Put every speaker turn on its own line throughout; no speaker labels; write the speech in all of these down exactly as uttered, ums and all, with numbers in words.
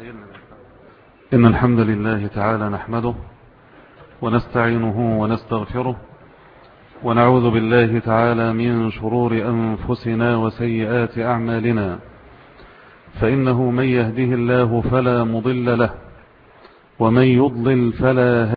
إن الحمد لله تعالى نحمده ونستعينه ونستغفره ونعوذ بالله تعالى من شرور أنفسنا وسيئات أعمالنا، فإنه من يهده الله فلا مضل له ومن يضلل فلا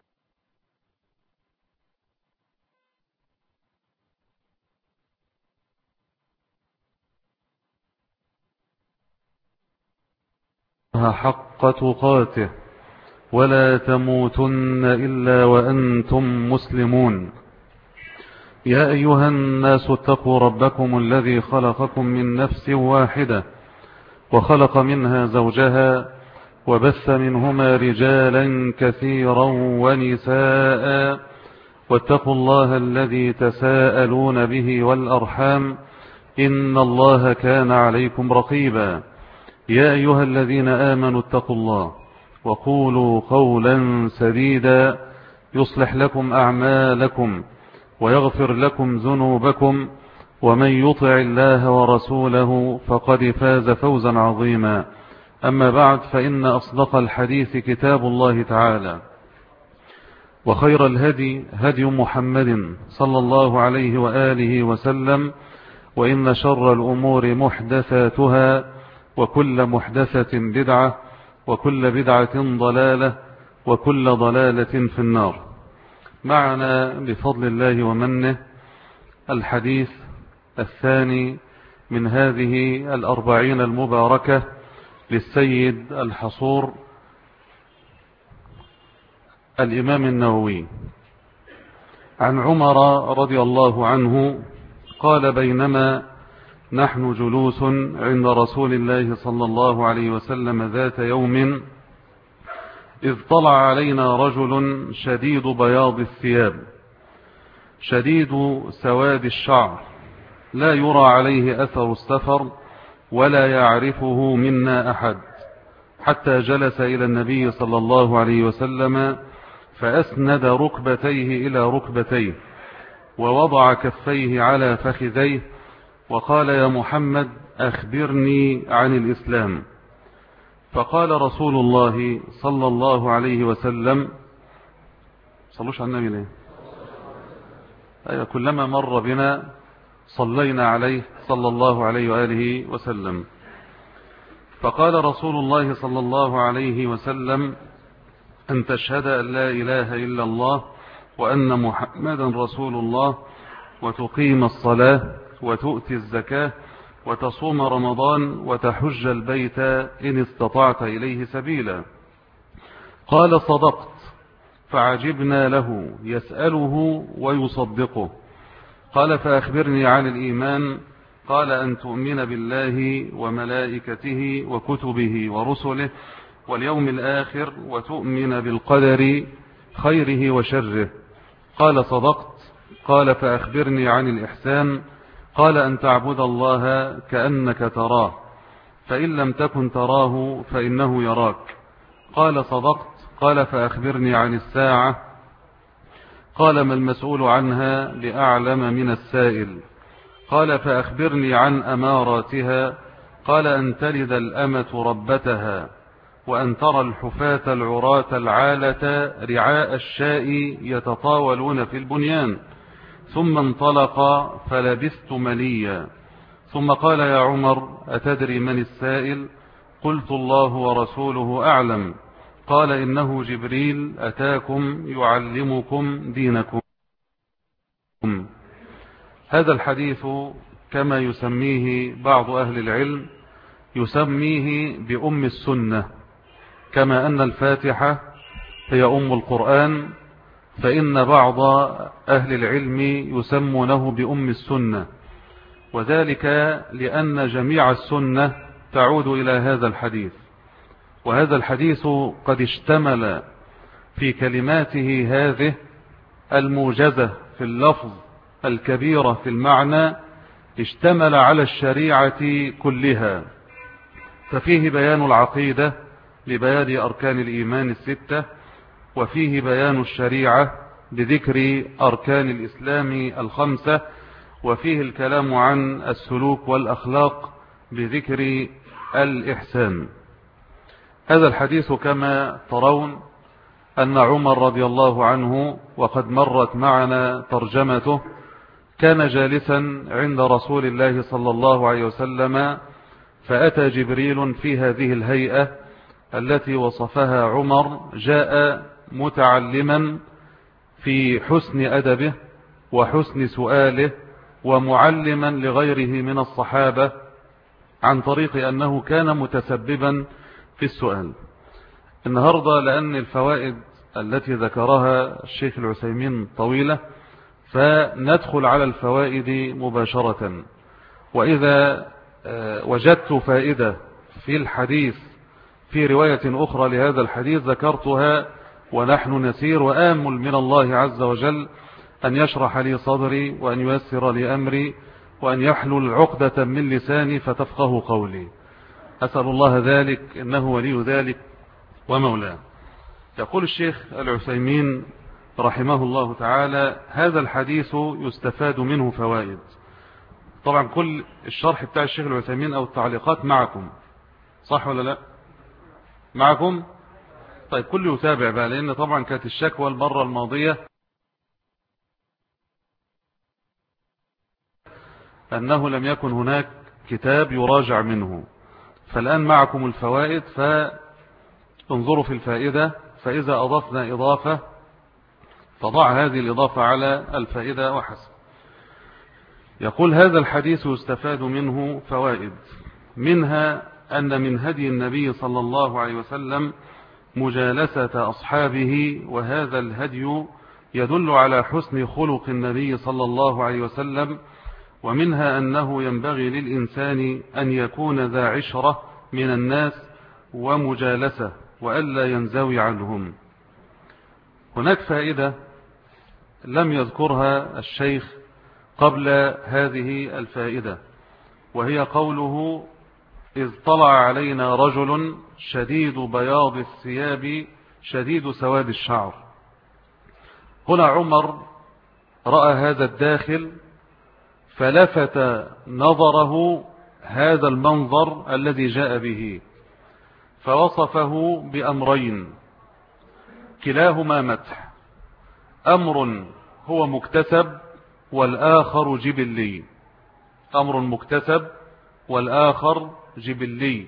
هادي حق تقاته ولا تموتن إلا وأنتم مسلمون. يا أيها الناس اتقوا ربكم الذي خلقكم من نفس واحدة وخلق منها زوجها وبث منهما رجالا كثيرا ونساء، واتقوا الله الذي تساءلون به والأرحام إن الله كان عليكم رقيبا. يا أيها الذين آمنوا اتقوا الله وقولوا قولا سديدا يصلح لكم أعمالكم ويغفر لكم ذنوبكم، ومن يطع الله ورسوله فقد فاز فوزا عظيما. أما بعد، فإن أصدق الحديث كتاب الله تعالى، وخير الهدي هدي محمد صلى الله عليه وآله وسلم، وإن شر الأمور محدثاتها وكل محدثة بدعة وكل بدعة ضلالة وكل ضلالة في النار. معنا بفضل الله ومنه الحديث الثاني من هذه الأربعين المباركة للسيد الحصور الإمام النووي عن عمر رضي الله عنه قال: بينما نحن جلوس عند رسول الله صلى الله عليه وسلم ذات يوم، إذ طلع علينا رجل شديد بياض الثياب شديد سواد الشعر، لا يرى عليه أثر السفر ولا يعرفه منا أحد، حتى جلس إلى النبي صلى الله عليه وسلم فأسند ركبتيه إلى ركبتيه ووضع كفيه على فخذيه وقال: يا محمد أخبرني عن الإسلام. فقال رسول الله صلى الله عليه وسلم: صلوش على النبي ليه؟ أيوة، كلما مر بنا صلينا عليه صلى الله عليه وآله وسلم. فقال رسول الله صلى الله عليه وسلم: أن تشهد أن لا إله إلا الله وأن محمدا رسول الله، وتقيم الصلاة وتؤتي الزكاة وتصوم رمضان وتحج البيت إن استطعت إليه سبيلا. قال: صدقت. فعجبنا له يسأله ويصدقه. قال: فأخبرني عن الإيمان. قال: أن تؤمن بالله وملائكته وكتبه ورسله واليوم الآخر وتؤمن بالقدر خيره وشره. قال: صدقت. قال: فأخبرني عن الإحسان. قال: أن تعبد الله كأنك تراه، فإن لم تكن تراه فإنه يراك. قال: صدقت. قال: فأخبرني عن الساعة. قال: ما المسؤول عنها بأعلم من السائل. قال: فأخبرني عن أماراتها. قال: أن تلد الأمة ربتها، وأن ترى الحفاة العراة العالة رعاء الشاء يتطاولون في البنيان. ثم انطلق فلبثت مليا، ثم قال: يا عمر أتدري من السائل؟ قلت: الله ورسوله أعلم. قال: إنه جبريل أتاكم يعلمكم دينكم. هذا الحديث كما يسميه بعض أهل العلم يسميه بأم السنة، كما أن الفاتحة هي أم القرآن، فإن بعض أهل العلم يسمونه بأم السنة، وذلك لأن جميع السنة تعود إلى هذا الحديث. وهذا الحديث قد اشتمل في كلماته هذه الموجزة في اللفظ الكبيرة في المعنى، اشتمل على الشريعة كلها، ففيه بيان العقيدة لبيان أركان الإيمان الستة، وفيه بيان الشريعة بذكر أركان الإسلام الخمسة، وفيه الكلام عن السلوك والأخلاق بذكر الإحسان. هذا الحديث كما ترون أن عمر رضي الله عنه، وقد مرت معنا ترجمته، كان جالسا عند رسول الله صلى الله عليه وسلم، فأتى جبريل في هذه الهيئة التي وصفها عمر، جاء متعلما في حسن أدبه وحسن سؤاله، ومعلما لغيره من الصحابة عن طريق أنه كان متسببا في السؤال. النهاردة لأن الفوائد التي ذكرها الشيخ العثيمين طويلة، فندخل على الفوائد مباشرة. وإذا وجدت فائدة في الحديث في رواية أخرى لهذا الحديث ذكرتها ونحن نسير، وآمل من الله عز وجل أن يشرح لي صدري وأن ييسر لي أمري وأن يحلل عقدة من لساني فتفقه قولي. أسأل الله ذلك، إنه ولي ذلك ومولاه. يقول الشيخ العثيمين رحمه الله تعالى: هذا الحديث يستفاد منه فوائد. طبعا كل الشرح بتاع الشيخ العثيمين أو التعليقات معكم، صح ولا لا؟ معكم؟ طيب كل يتابع بقى، لأن طبعا كانت الشكوى المرة الماضية أنه لم يكن هناك كتاب يراجع منه، فالآن معكم الفوائد، فانظروا في الفائدة، فإذا أضفنا إضافة فضع هذه الإضافة على الفائدة وحسب. يقول: هذا الحديث يستفاد منه فوائد، منها أن من هدي النبي صلى الله عليه وسلم مجالسة أصحابه، وهذا الهدي يدل على حسن خلق النبي صلى الله عليه وسلم. ومنها أنه ينبغي للإنسان أن يكون ذا عشرة من الناس ومجالسة، وألا ينزوي عنهم. هناك فائدة لم يذكرها الشيخ قبل هذه الفائدة، وهي قوله: إذ طلع علينا رجل شديد بياض الثياب شديد سواد الشعر. هنا عمر رأى هذا الداخل فلفت نظره هذا المنظر الذي جاء به، فوصفه بأمرين كلاهما مدح: أمر هو مكتسب والآخر جبلي. أمر مكتسب والآخر جبلي.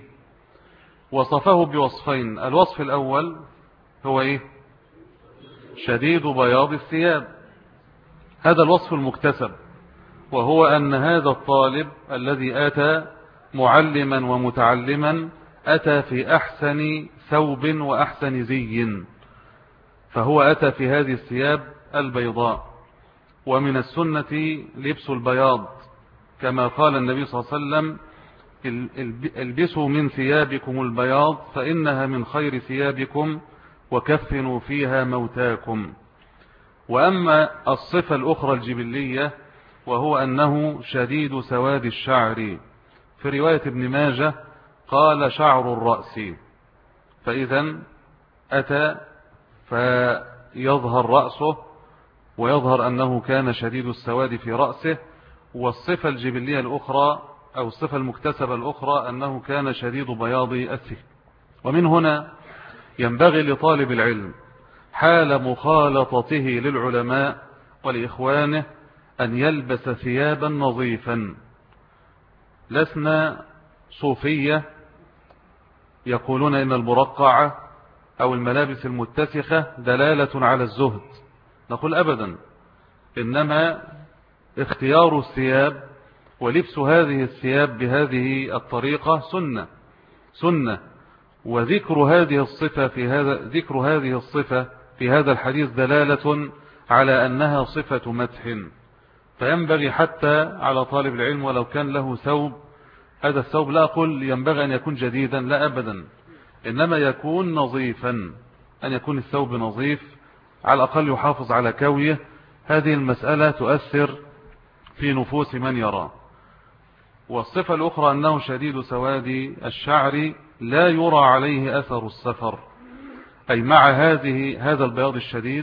وصفه بوصفين: الوصف الأول هو إيه؟ شديد بياض الثياب، هذا الوصف المكتسب، وهو أن هذا الطالب الذي أتى معلما ومتعلما أتى في أحسن ثوب وأحسن زي، فهو أتى في هذه الثياب البيضاء. ومن السنة لبس البياض، كما قال النبي صلى الله عليه وسلم: البسوا من ثيابكم البياض فإنها من خير ثيابكم وكفنوا فيها موتاكم. وأما الصفة الأخرى الجبلية، وهو أنه شديد سواد الشعر. في رواية ابن ماجه قال: شعر الرأس. فإذا أتى فيظهر رأسه ويظهر أنه كان شديد السواد في رأسه. والصفة الجبلية الأخرى أو الصفة المكتسبة الأخرى أنه كان شديد بياض الثياب. ومن هنا ينبغي لطالب العلم حال مخالطته للعلماء ولإخوانه أن يلبس ثيابا نظيفا. لسنا صوفية يقولون إن المرقعة أو الملابس المتسخة دلالة على الزهد، نقول أبدا، إنما اختيار الثياب ولبس هذه الثياب بهذه الطريقة سنة سنة وذكر هذه الصفة في هذا ذكر هذه الصفة في هذا الحديث دلالة على أنها صفة مدح. فينبغي حتى على طالب العلم ولو كان له ثوب، هذا الثوب لا أقول ينبغي أن يكون جديدا، لا أبدا، إنما يكون نظيفا، أن يكون الثوب نظيف، على الأقل يحافظ على كويه. هذه المسألة تؤثر في نفوس من يرى. والصفة الأخرى أنه شديد سواد الشعر لا يرى عليه أثر السفر، أي مع هذه هذا البياض الشديد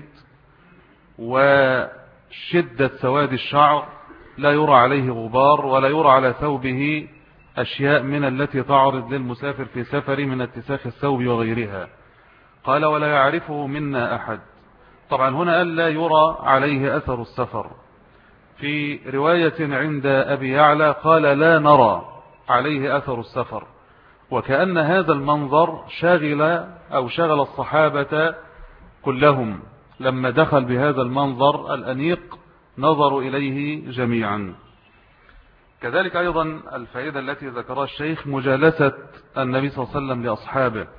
وشدة سواد الشعر لا يرى عليه غبار ولا يرى على ثوبه أشياء من التي تعرض للمسافر في سفر من اتساخ الثوب وغيرها. قال ولا يعرفه منا أحد. طبعا هنا قال لا يرى عليه أثر السفر. في رواية عند أبي يعلى قال لا نرى عليه أثر السفر، وكأن هذا المنظر شاغل أو شغل الصحابة كلهم، لما دخل بهذا المنظر الأنيق نظروا إليه جميعا. كذلك أيضا الفائدة التي ذكرها الشيخ مجالسة النبي صلى الله عليه وسلم لأصحابه.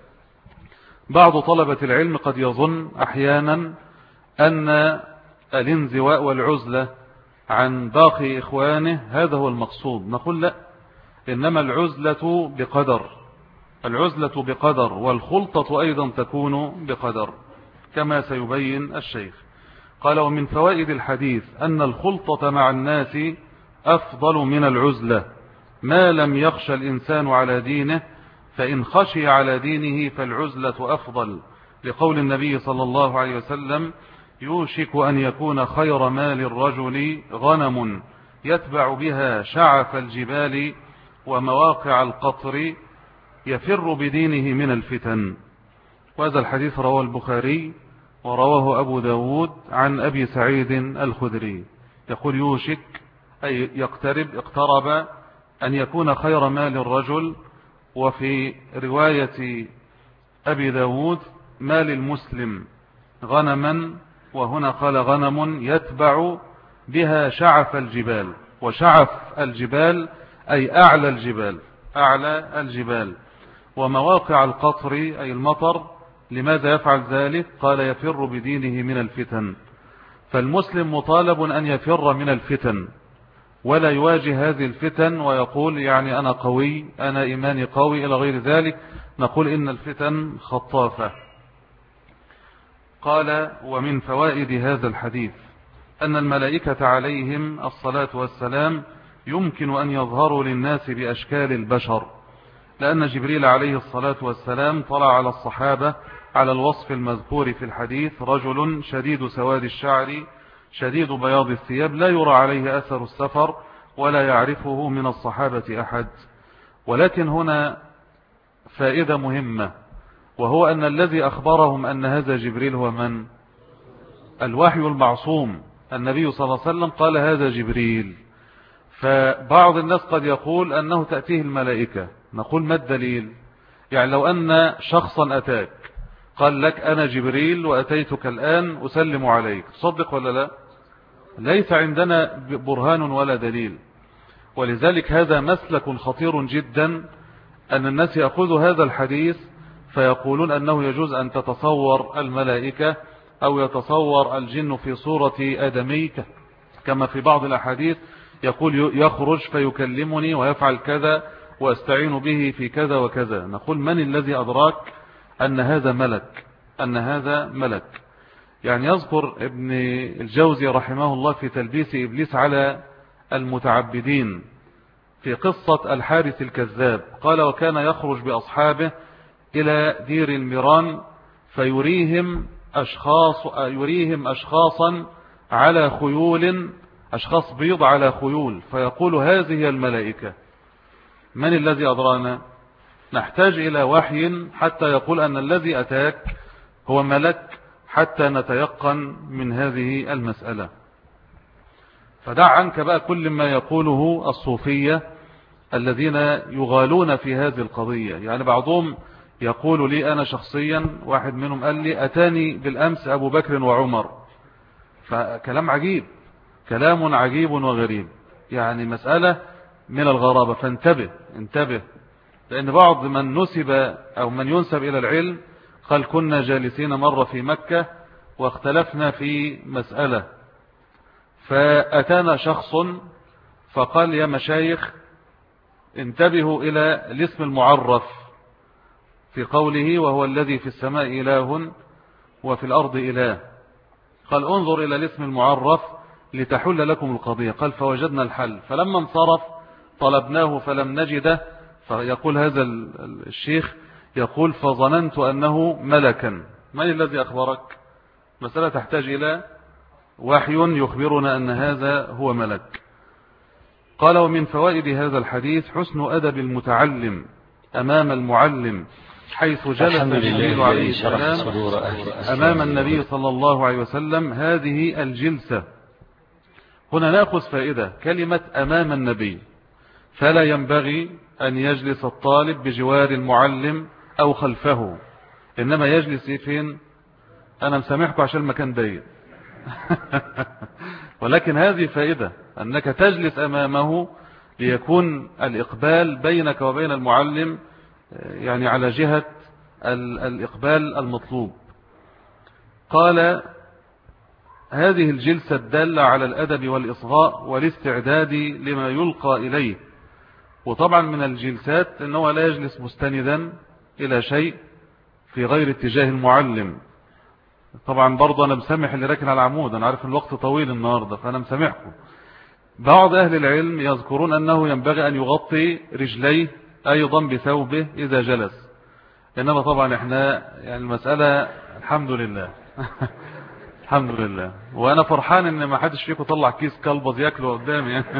بعض طلبة العلم قد يظن أحيانا أن الانزواء والعزلة عن باقي إخوانه هذا هو المقصود. نقول لا، إنما العزلة بقدر، العزلة بقدر، والخلطة أيضا تكون بقدر كما سيبين الشيخ. قال ومن فوائد الحديث أن الخلطة مع الناس أفضل من العزلة ما لم يخشى الإنسان على دينه، فإن خشي على دينه فالعزلة أفضل، لقول النبي صلى الله عليه وسلم يوشك أن يكون خير مال الرجل غنم يتبع بها شعف الجبال ومواقع القطر يفر بدينه من الفتن. وهذا الحديث رواه البخاري ورواه أبو داود عن أبي سعيد الخدري، يقول يوشك أي يقترب، اقترب أن يكون خير مال الرجل. وفي رواية أبي داود مال المسلم غنما، وهنا قال غنم يتبع بها شعف الجبال، وشعف الجبال أي أعلى الجبال، أعلى الجبال، ومواقع القطر أي المطر. لماذا يفعل ذلك؟ قال يفر بدينه من الفتن. فالمسلم مطالب أن يفر من الفتن ولا يواجه هذه الفتن ويقول يعني أنا قوي، أنا إيماني قوي إلى غير ذلك. نقول إن الفتن خطافة. قال ومن فوائد هذا الحديث أن الملائكة عليهم الصلاة والسلام يمكن أن يظهروا للناس بأشكال البشر، لأن جبريل عليه الصلاة والسلام طلع على الصحابة على الوصف المذكور في الحديث: رجل شديد سواد الشعر شديد بياض الثياب لا يرى عليه أثر السفر ولا يعرفه من الصحابة أحد. ولكن هنا فائدة مهمة، وهو أن الذي أخبرهم أن هذا جبريل هو من؟ الوحي المعصوم، النبي صلى الله عليه وسلم قال هذا جبريل. فبعض الناس قد يقول أنه تأتيه الملائكة. نقول ما الدليل؟ يعني لو أن شخصا أتاك قال لك أنا جبريل وأتيتك الآن أسلم عليك، تصدق ولا لا؟ ليس عندنا برهان ولا دليل. ولذلك هذا مسلك خطير جدا، أن الناس يأخذوا هذا الحديث فيقولون أنه يجوز أن تتصور الملائكة أو يتصور الجن في صورة آدمي، كما في بعض الأحاديث يقول يخرج فيكلمني ويفعل كذا وأستعين به في كذا وكذا. نقول من الذي أدراك أن هذا ملك، أن هذا ملك؟ يعني يذكر ابن الجوزي رحمه الله في تلبيس إبليس على المتعبدين في قصة الحارث الكذاب، قال وكان يخرج بأصحابه إلى دير الميران فيريهم أشخاص يريهم أشخاصا على خيول، أشخاص بيض على خيول، فيقول هذه الملائكة. من الذي أدرانا؟ نحتاج إلى وحي حتى يقول أن الذي أتاك هو ملك، حتى نتيقن من هذه المسألة. فدع عنك بقى كل ما يقوله الصوفية الذين يغالون في هذه القضية. يعني بعضهم يقول لي أنا شخصيا، واحد منهم قال لي أتاني بالأمس أبو بكر وعمر، فكلام عجيب، كلام عجيب وغريب، يعني مسألة من الغرابة. فانتبه انتبه، لأن بعض من نسب أو من ينسب إلى العلم قال كنا جالسين مرة في مكة واختلفنا في مسألة، فأتانا شخص فقال يا مشايخ انتبهوا إلى الاسم المعرف في قوله وهو الذي في السماء إله وفي الأرض إله. قال انظر إلى الاسم المعرف لتحل لكم القضية. قال فوجدنا الحل، فلما انصرف طلبناه فلم نجده. فيقول هذا الشيخ يقول فظننت أنه ملكا. من الذي أخبرك؟ مسألة تحتاج إلى وحي يخبرنا أن هذا هو ملك. قال ومن فوائد هذا الحديث حسن أدب المتعلم أمام المعلم، حيث جلس جبريل عليه السلام أمام النبي صلى الله عليه وسلم هذه الجلسة. هنا نأخذ فائدة كلمة أمام النبي، فلا ينبغي أن يجلس الطالب بجوار المعلم أو خلفه، إنما يجلس فين؟ أنا مسامحكم عشان المكان ضيق ولكن هذه فائدة أنك تجلس أمامه ليكون الإقبال بينك وبين المعلم يعني على جهة الإقبال المطلوب. قال هذه الجلسة الدالة على الأدب والإصغاء والاستعداد لما يلقى إليه. وطبعا من الجلسات أنه لا يجلس مستندا إلى شيء في غير اتجاه المعلم. طبعا برضه أنا مسامح اللي راكن على العمود، أنا عارف الوقت طويل النهاردة فأنا مسامحكم. بعض أهل العلم يذكرون أنه ينبغي أن يغطي رجليه أيضا بثوبه إذا جلس، إنما طبعا إحنا يعني المسألة الحمد لله الحمد لله، وأنا فرحان إن ما حدش فيكم طلع كيس كلبز يأكله قدامي يعني.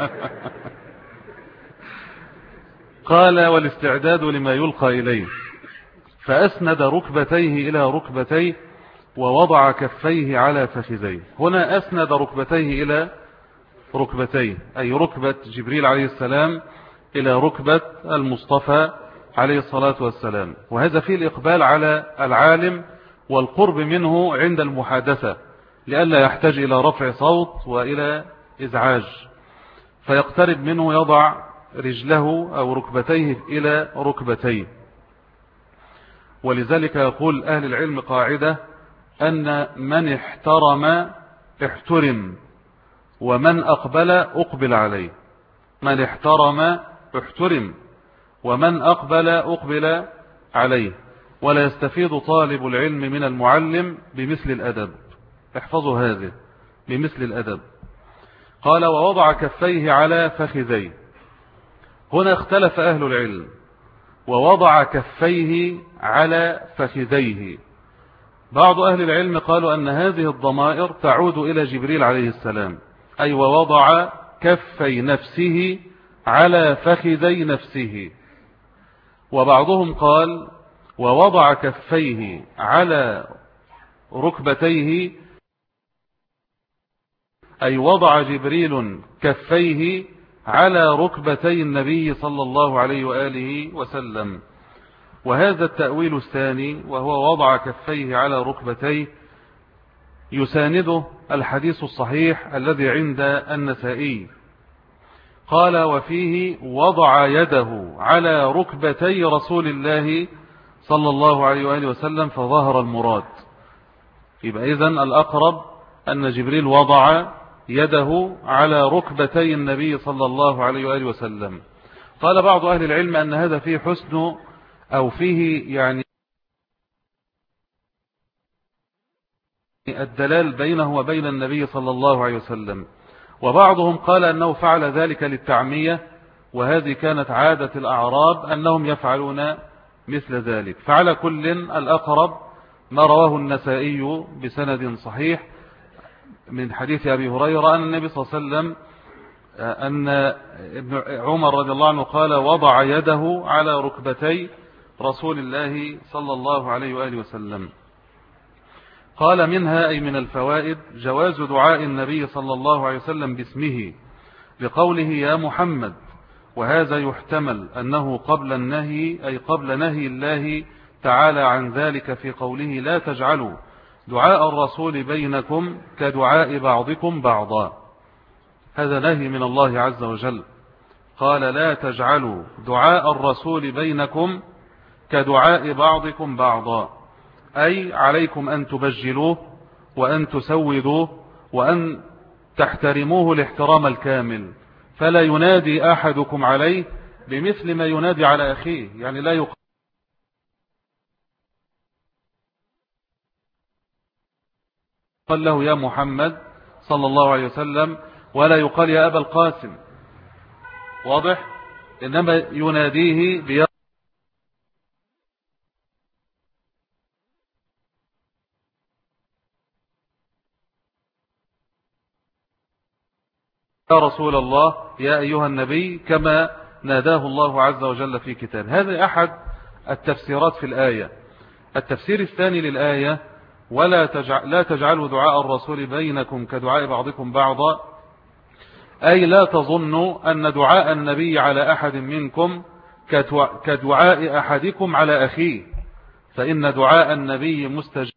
قال والاستعداد لما يلقى إليه، فأسند ركبتيه إلى ركبتيه ووضع كفيه على فخذيه. هنا أسند ركبتيه إلى ركبتيه أي ركبة جبريل عليه السلام إلى ركبة المصطفى عليه الصلاة والسلام، وهذا فيه الإقبال على العالم والقرب منه عند المحادثة لئلا يحتاج إلى رفع صوت وإلى إزعاج، فيقترب منه يضع رجله أو ركبتيه إلى ركبتيه. ولذلك يقول أهل العلم قاعدة أن من احترم احترم ومن أقبل أقبل عليه. من احترم احترم ومن أقبل أقبل عليه. ولا يستفيد طالب العلم من المعلم بمثل الأدب، احفظوا هذه، بمثل الأدب. قال ووضع كفيه على فخذيه. هنا اختلف أهل العلم، ووضع كفيه على فخذيه. بعض أهل العلم قالوا أن هذه الضمائر تعود إلى جبريل عليه السلام، أي ووضع كفي نفسه على فخذي نفسه. وبعضهم قال ووضع كفيه على ركبتيه، أي وضع جبريل كفيه على ركبتي النبي صلى الله عليه وآله وسلم. وهذا التأويل الثاني وهو وضع كفيه على ركبتيه يسانده الحديث الصحيح الذي عند النسائي. قال وفيه وضع يده على ركبتي رسول الله صلى الله عليه وآله وسلم فظهر المراد. يبقى إذن الأقرب أن جبريل وضع يده على ركبتي النبي صلى الله عليه وآله وسلم. قال بعض أهل العلم أن هذا فيه حسن أو فيه يعني الدلال بينه وبين النبي صلى الله عليه وسلم. وبعضهم قال أنه فعل ذلك للتعمية، وهذه كانت عادة الأعراب أنهم يفعلون مثل ذلك. فعلى كل الأقرب ما رواه النسائي بسند صحيح من حديث أبي هريرة أن النبي صلى الله عليه وسلم أن ابن عمر رضي الله عنه قال وضع يده على ركبتي رسول الله صلى الله عليه وآله وسلم. قال منها أي من الفوائد جواز دعاء النبي صلى الله عليه وسلم باسمه لقوله يا محمد، وهذا يحتمل أنه قبل النهي أي قبل نهي الله تعالى عن ذلك في قوله لا تجعلوا دعاء الرسول بينكم كدعاء بعضكم بعضا. هذا نهي من الله عز وجل، قال لا تجعلوا دعاء الرسول بينكم كدعاء بعضكم بعضا، أي عليكم أن تبجلوه وأن تسودوه وأن تحترموه الاحترام الكامل، فلا ينادي أحدكم عليه بمثل ما ينادي على أخيه. يعني لا يقال له يا محمد صلى الله عليه وسلم ولا يقال يا أبا القاسم، واضح؟ إنما يناديه بيا رسول الله يا أيها النبي كما ناداه الله عز وجل في كتاب. هذا أحد التفسيرات في الآية. التفسير الثاني للآية: ولا تجعل لا تجعلوا دعاء الرسول بينكم كدعاء بعضكم بعضا، أي لا تظنوا أن دعاء النبي على أحد منكم كدعاء أحدكم على أخيه، فإن دعاء النبي مستجاب،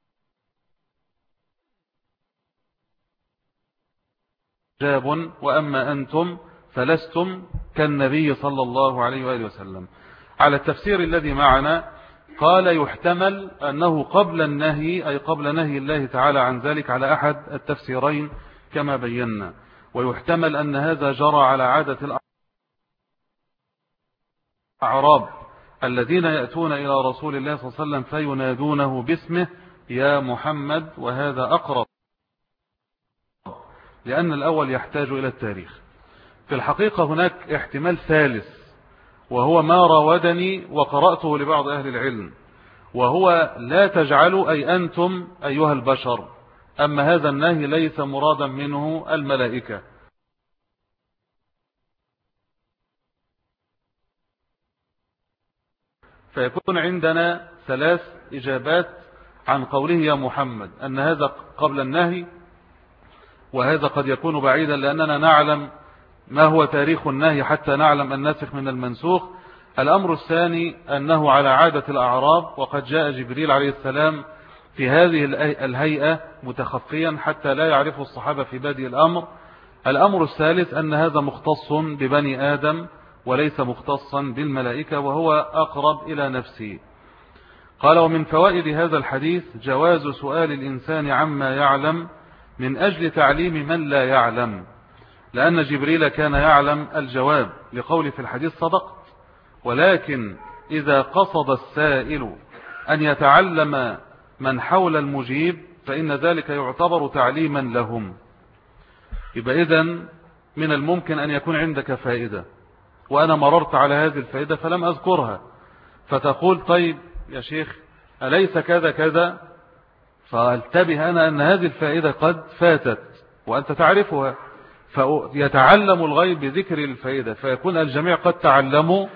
وأما أنتم فلستم كالنبي صلى الله عليه وآله وسلم. على التفسير الذي معنا قال يحتمل أنه قبل النهي، أي قبل نهي الله تعالى عن ذلك، على أحد التفسيرين كما بينا. ويحتمل أن هذا جرى على عادة الأعراب الذين يأتون إلى رسول الله صلى الله عليه وسلم فينادونه باسمه يا محمد، وهذا أقرب، لأن الأول يحتاج إلى التاريخ. في الحقيقة هناك احتمال ثالث، وهو ما راودني وقرأته لبعض أهل العلم، وهو لا تجعلوا أي أنتم أيها البشر. أما هذا النهي ليس مرادا منه الملائكة. فيكون عندنا ثلاث إجابات عن قوله يا محمد، أن هذا قبل النهي، وهذا قد يكون بعيدا لأننا نعلم ما هو تاريخ النهي حتى نعلم الناسخ من المنسوخ. الأمر الثاني أنه على عادة الأعراب، وقد جاء جبريل عليه السلام في هذه الهيئة متخفيا حتى لا يعرفه الصحابة في بادئ الأمر. الأمر الثالث أن هذا مختص ببني آدم وليس مختصا بالملائكة، وهو أقرب إلى نفسه. قال: ومن فوائد هذا الحديث جواز سؤال الإنسان عما يعلم من أجل تعليم من لا يعلم، لأن جبريل كان يعلم الجواب، لقول في الحديث صدقت، ولكن إذا قصد السائل أن يتعلم من حول المجيب فإن ذلك يعتبر تعليما لهم. يبقى إذن من الممكن أن يكون عندك فائدة، وأنا مررت على هذه الفائدة فلم أذكرها، فتقول طيب يا شيخ أليس كذا كذا، فالتبه أنا أن هذه الفائدة قد فاتت وأنت تعرفها، فيتعلم الغيب بذكر الفائدة، فيكون الجميع قد تعلموا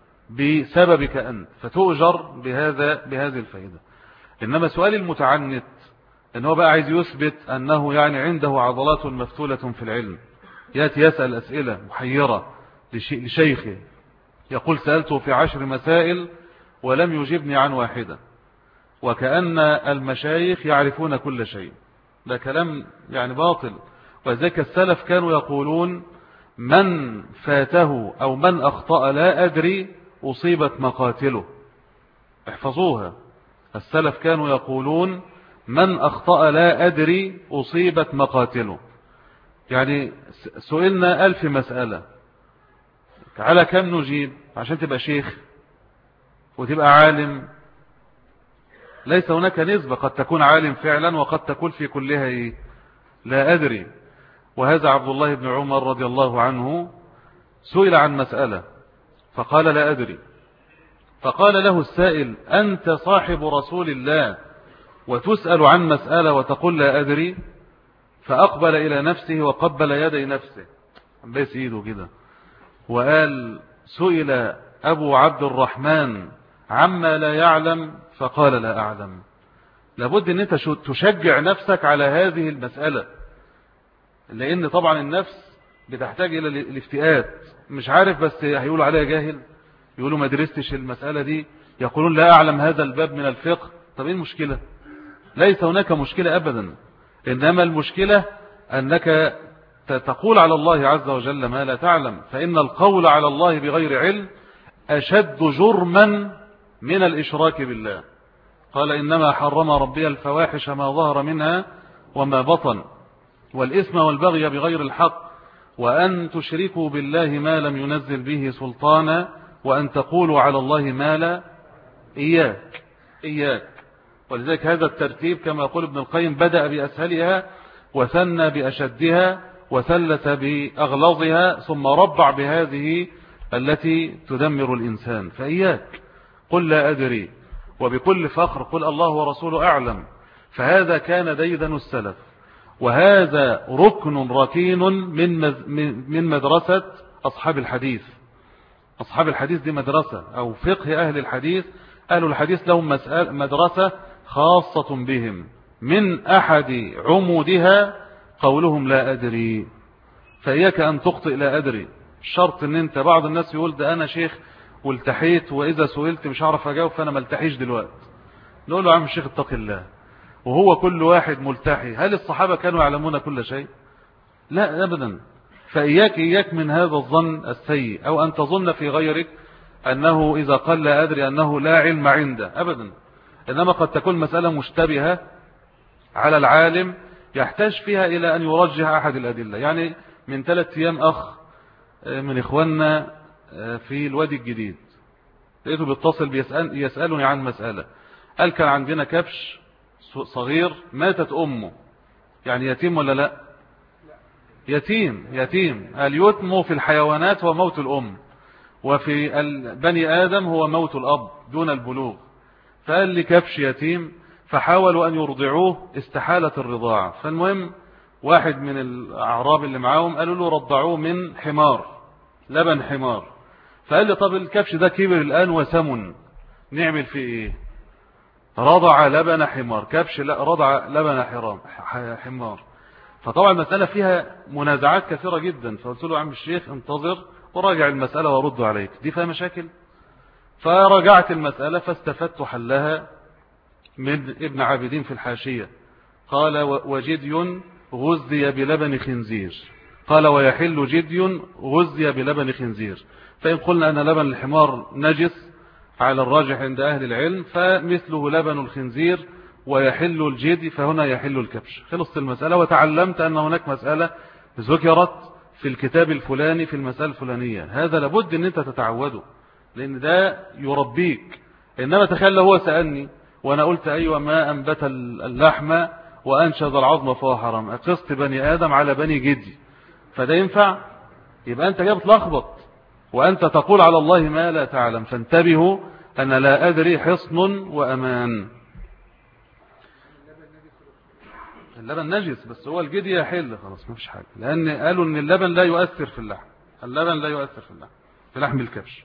بسببك أنت، فتؤجر بهذا بهذه الفائدة. إنما سؤال المتعنت إن هو بقى عايز يثبت أنه يعني عنده عضلات مفتولة في العلم، يأتي يسأل أسئلة محيرة لشيخه، يقول سألته في عشر مسائل ولم يجبني عن واحدة، وكأن المشايخ يعرفون كل شيء. ده كلام يعني باطل. وذلك السلف كانوا يقولون من فاته أو من أخطأ لا أدري أصيبت مقاتله. احفظوها، السلف كانوا يقولون من أخطأ لا أدري أصيبت مقاتله. يعني سئلنا ألف مسألة، على كم نجيب عشان تبقى شيخ وتبقى عالم؟ ليس هناك نسبة، قد تكون عالم فعلا وقد تكون في كلها إيه؟ لا أدري. وهذا عبد الله بن عمر رضي الله عنه سئل عن مسألة فقال لا أدري، فقال له السائل أنت صاحب رسول الله وتسأل عن مسألة وتقول لا أدري؟ فأقبل إلى نفسه وقبل يدي نفسه، بس إيده كده، وقال سئل أبو عبد الرحمن عما لا يعلم فقال لا أعلم. لابد أن أنت تشجع نفسك على هذه المسألة، لأن طبعا النفس بتحتاج إلى الافتئات. مش عارف بس هيقولوا عليها جاهل، يقولوا ما درستش المسألة دي، يقولون لا أعلم هذا الباب من الفقه. طب إيه المشكلة؟ ليس هناك مشكلة أبدا، إنما المشكلة أنك تقول على الله عز وجل ما لا تعلم، فإن القول على الله بغير علم أشد جرما من الإشراك بالله. قال إنما حرم ربي الفواحش ما ظهر منها وما بطن والإثم والبغي بغير الحق وأن تشركوا بالله ما لم ينزل به سلطانا وأن تقولوا على الله ما لا. إياك إياك. ولذلك هذا الترتيب كما يقول ابن القيم بدأ بأسهلها وثنى بأشدها وثلث بأغلظها ثم ربع بهذه التي تدمر الإنسان. فإياك، قل لا أدري، وبكل فخر قل الله ورسوله أعلم. فهذا كان ديدن السلف. وهذا ركن ركين من من مدرسة أصحاب الحديث. أصحاب الحديث دي مدرسة، أو فقه أهل الحديث. أهل الحديث لهم مدرسة خاصة بهم، من أحد عمودها قولهم لا أدري. فإياك أن تخطئ لا أدري. الشرط أن أنت، بعض الناس يقول ده أنا شيخ والتحيت وإذا سئلت مش عارف أجاوب فأنا ملتحيش دلوقتي. نقول له عم الشيخ اتق الله، وهو كل واحد ملتحي. هل الصحابة كانوا يعلمون كل شيء؟ لا أبدا. فإياك إياك من هذا الظن السيء، أو أن تظن في غيرك أنه إذا قال لا أدري أنه لا علم عنده أبدا. إنما قد تكون مسألة مشتبهة على العالم يحتاج فيها إلى أن يرجح أحد الأدلة. يعني من ثلاث أيام أخ من إخواننا في الوادي الجديد لقيته بيتصل بيسأل يسألني عن مسألة. قال كان عندنا كبش صغير ماتت أمه، يعني يتيم ولا لا؟ يتيم يتيم. اليتم في الحيوانات هو موت الأم، وفي بني آدم هو موت الأب دون البلوغ. فقال لي كبش يتيم، فحاولوا أن يرضعوه، استحالة الرضاعة. فالمهم واحد من الأعراب اللي معاهم قالوا له رضعوه من حمار، لبن حمار. فقال لي طب الكبش ده كبر الآن وسمن، نعمل فيه ايه؟ رضع لبن حمار، كبش لا رضع لبن حرام حمار. فطبعا المسألة فيها منازعات كثيرة جدا. فقلت له عم الشيخ انتظر وراجع المسألة ورد عليك، دي فيها مشاكل. فراجعت المسألة فاستفدت حلها من ابن عابدين في الحاشية. قال وجدي غذي بلبن خنزير، قال ويحل جدي غذي بلبن خنزير. فإن قلنا أن لبن الحمار نجس على الراجح عند أهل العلم، فمثله لبن الخنزير، ويحل الجدي فهنا يحل الكبش. خلصت المسألة، وتعلمت أن هناك مسألة ذكرت في الكتاب الفلاني في المسألة الفلانية. هذا لابد أن أنت تتعوده، لأن ده يربيك. إنما تخيل هو سألني وأنا قلت أيوة ما أنبت اللحم وأنشز العظم فهو حرام، أقصت بني آدم على بني جدي، فده ينفع؟ يبقى أنت جاي بتلخبط وأنت تقول على الله ما لا تعلم. فانتبهوا أن لا أدري حصن وأمان. اللبن نجس، بس هو الجدي يحل خلاص ما فيش حاجة، لأن قالوا أن اللبن لا يؤثر في اللحم، اللبن لا يؤثر في اللحم في لحم الكبش.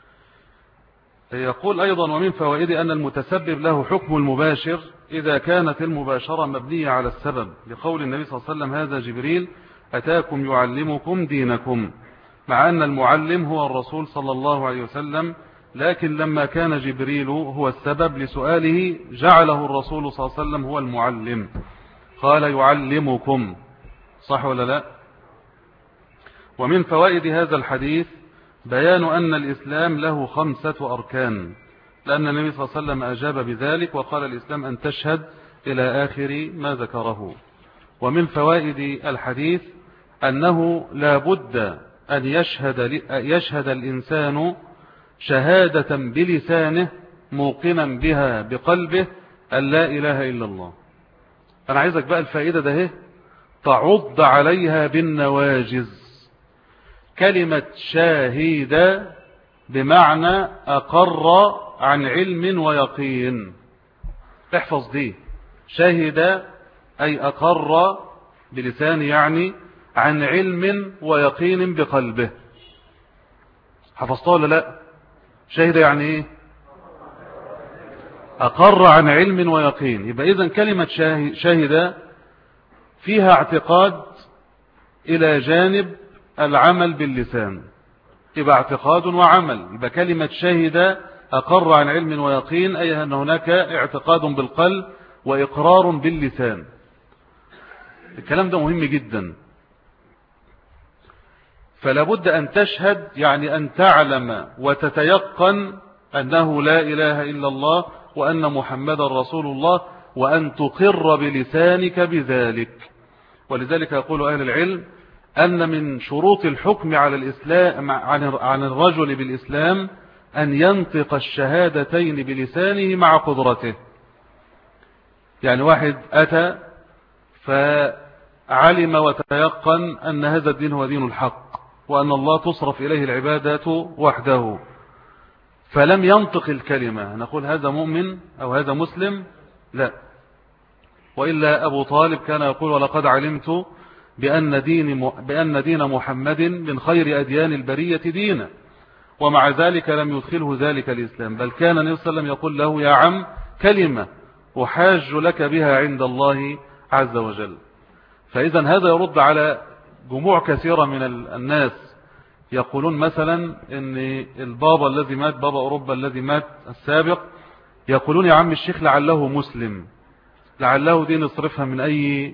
يقول أيضا ومن فوائد أن المتسبب له حكم المباشر إذا كانت المباشرة مبنية على السبب، لقول النبي صلى الله عليه وسلم هذا جبريل أتاكم يعلمكم دينكم، مع أن المعلم هو الرسول صلى الله عليه وسلم. لكن لما كان جبريل هو السبب لسؤاله جعله الرسول صلى الله عليه وسلم هو المعلم، قال يعلمكم. صح ولا لا؟ ومن فوائد هذا الحديث بيان أن الإسلام له خمسة أركان، لأن النبي صلى الله عليه وسلم أجاب بذلك وقال الإسلام أن تشهد إلى آخر ما ذكره. ومن فوائد الحديث أنه لا بد أن يشهد, يشهد الإنسان شهادة بلسانه موقنا بها بقلبه أن لا إله إلا الله. أنا عايزك بقى الفائدة ده هي تعض عليها بالنواجز. كلمة شاهد بمعنى أقر عن علم ويقين. احفظ دي، شاهد أي أقر بلسانه، يعني عن علم ويقين بقلبه. حفظتها ولا لا؟ شاهد يعني ايه؟ أقر عن علم ويقين. يبقى إذن كلمة شاهد فيها اعتقاد إلى جانب العمل باللسان، يبقى اعتقاد وعمل. يبقى كلمة شاهد أقر عن علم ويقين، أي أن هناك اعتقاد بالقلب وإقرار باللسان. الكلام ده مهم جدا. فلا بد أن تشهد، يعني أن تعلم وتتيقن أنه لا إله إلا الله وأن محمد رسول الله، وأن تقر بلسانك بذلك. ولذلك يقول أهل العلم أن من شروط الحكم على الإسلام عن الرجل بالإسلام أن ينطق الشهادتين بلسانه مع قدرته. يعني واحد أتى فعلم وتيقن أن هذا الدين هو دين الحق وأن الله تصرف إليه العبادات وحده، فلم ينطق الكلمة، نقول هذا مؤمن أو هذا مسلم؟ لا. وإلا أبو طالب كان يقول ولقد علمت بأن دين, بأن دين محمد من خير أديان البرية دينا، ومع ذلك لم يدخله ذلك الإسلام، بل كان النبي صلى الله عليه وسلم يقول له يا عم كلمة أحاج لك بها عند الله عز وجل. فإذا هذا يرد على جموع كثيرة من الناس يقولون مثلا ان البابا الذي مات، بابا أوروبا الذي مات السابق، يقولون يا عم الشيخ لعله مسلم، لعله دين يصرفها من أي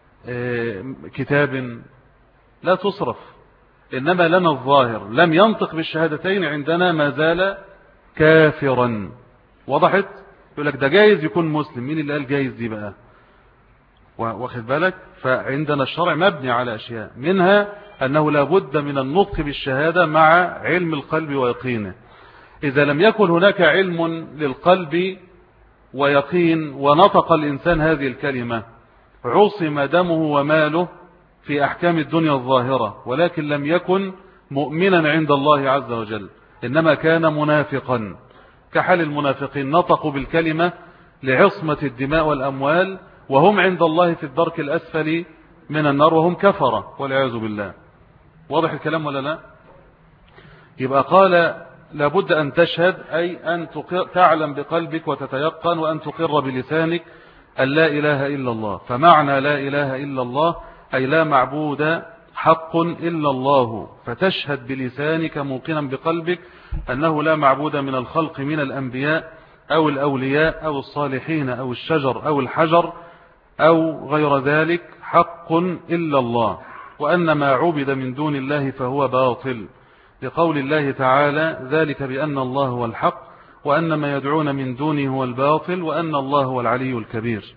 كتاب. لا تصرف، إنما لنا الظاهر، لم ينطق بالشهادتين عندنا ما زال كافرا. وضحت؟ يقول لك ده جايز يكون مسلم، مين اللي قال جايز دي بقى؟ واخد بالك؟ فعندنا الشرع مبني على أشياء، منها أنه لا بد من النطق بالشهادة مع علم القلب ويقينه. إذا لم يكن هناك علم للقلب ويقين ونطق الإنسان هذه الكلمة، عصم دمه وماله في أحكام الدنيا الظاهرة، ولكن لم يكن مؤمنا عند الله عز وجل، إنما كان منافقا كحال المنافقين، نطقوا بالكلمة لعصمة الدماء والأموال، وهم عند الله في الدرك الأسفل من النار، وهم كفرة والعياذ بالله. واضح الكلام ولا لا؟ يبقى قال لابد أن تشهد، أي أن تعلم بقلبك وتتيقن، وأن تقر بلسانك أن لا إله إلا الله. فمعنى لا إله إلا الله أي لا معبود حق إلا الله، فتشهد بلسانك موقنا بقلبك أنه لا معبود من الخلق من الأنبياء أو الأولياء أو الصالحين أو الشجر أو الحجر أو غير ذلك حق إلا الله، وأن ما عبد من دون الله فهو باطل، لقول الله تعالى ذلك بأن الله هو الحق وأن ما يدعون من دونه هو الباطل وأن الله هو العلي الكبير.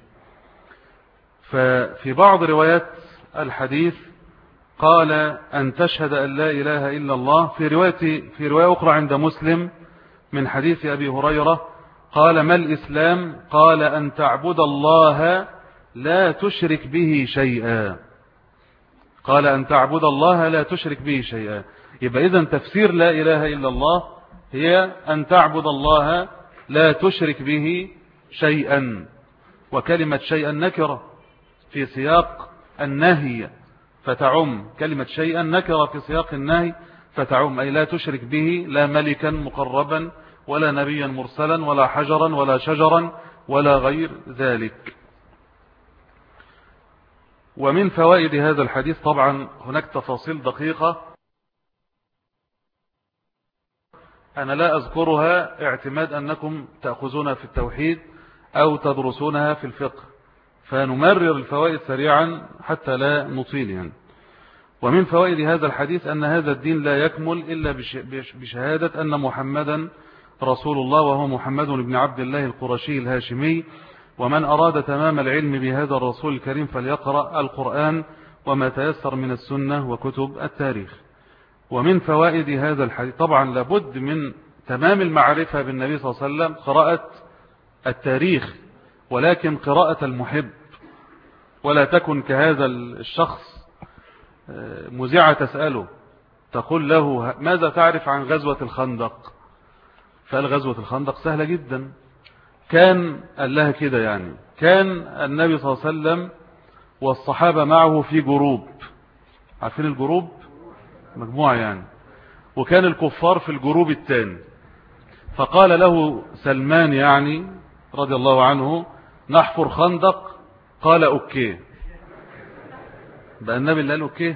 ففي بعض روايات الحديث قال أن تشهد أن لا إله إلا الله. في رواية, في رواية أخرى عند مسلم من حديث أبي هريرة قال ما الإسلام؟ قال أن تعبد الله لا تشرك به شيئا. قال أن تعبد الله لا تشرك به شيئا. يبقى إذن تفسير لا إله إلا الله هي أن تعبد الله لا تشرك به شيئا، وكلمة شيئا نكرة في سياق النهي فتعم، كلمة شيئا نكرة في سياق النهي فتعم، أي لا تشرك به لا ملكا مقربا ولا نبيا مرسلا ولا حجرا ولا شجرا ولا غير ذلك. ومن فوائد هذا الحديث، طبعا هناك تفاصيل دقيقة أنا لا أذكرها اعتماد أنكم تأخذونها في التوحيد أو تدرسونها في الفقه، فنمرر الفوائد سريعا حتى لا نطيل يعني. ومن فوائد هذا الحديث أن هذا الدين لا يكمل إلا بشهادة أن محمدا رسول الله، وهو محمد بن عبد الله القرشي الهاشمي. ومن أراد تمام العلم بهذا الرسول الكريم فليقرأ القرآن وما تيسر من السنة وكتب التاريخ. ومن فوائد هذا الحديث، طبعا لابد من تمام المعرفة بالنبي صلى الله عليه وسلم، قراءة التاريخ، ولكن قراءة المحب، ولا تكن كهذا الشخص مذيعة تسأله تقول له ماذا تعرف عن غزوة الخندق؟ فقال غزوة الخندق سهلة جدا. كان قال لها كده يعني، كان النبي صلى الله عليه وسلم والصحابة معه في جروب، عارفين الجروب؟ مجموعة يعني، وكان الكفار في الجروب الثاني. فقال له سلمان يعني رضي الله عنه نحفر خندق؟ قال أوكي. بقى النبي اللي قال أوكي.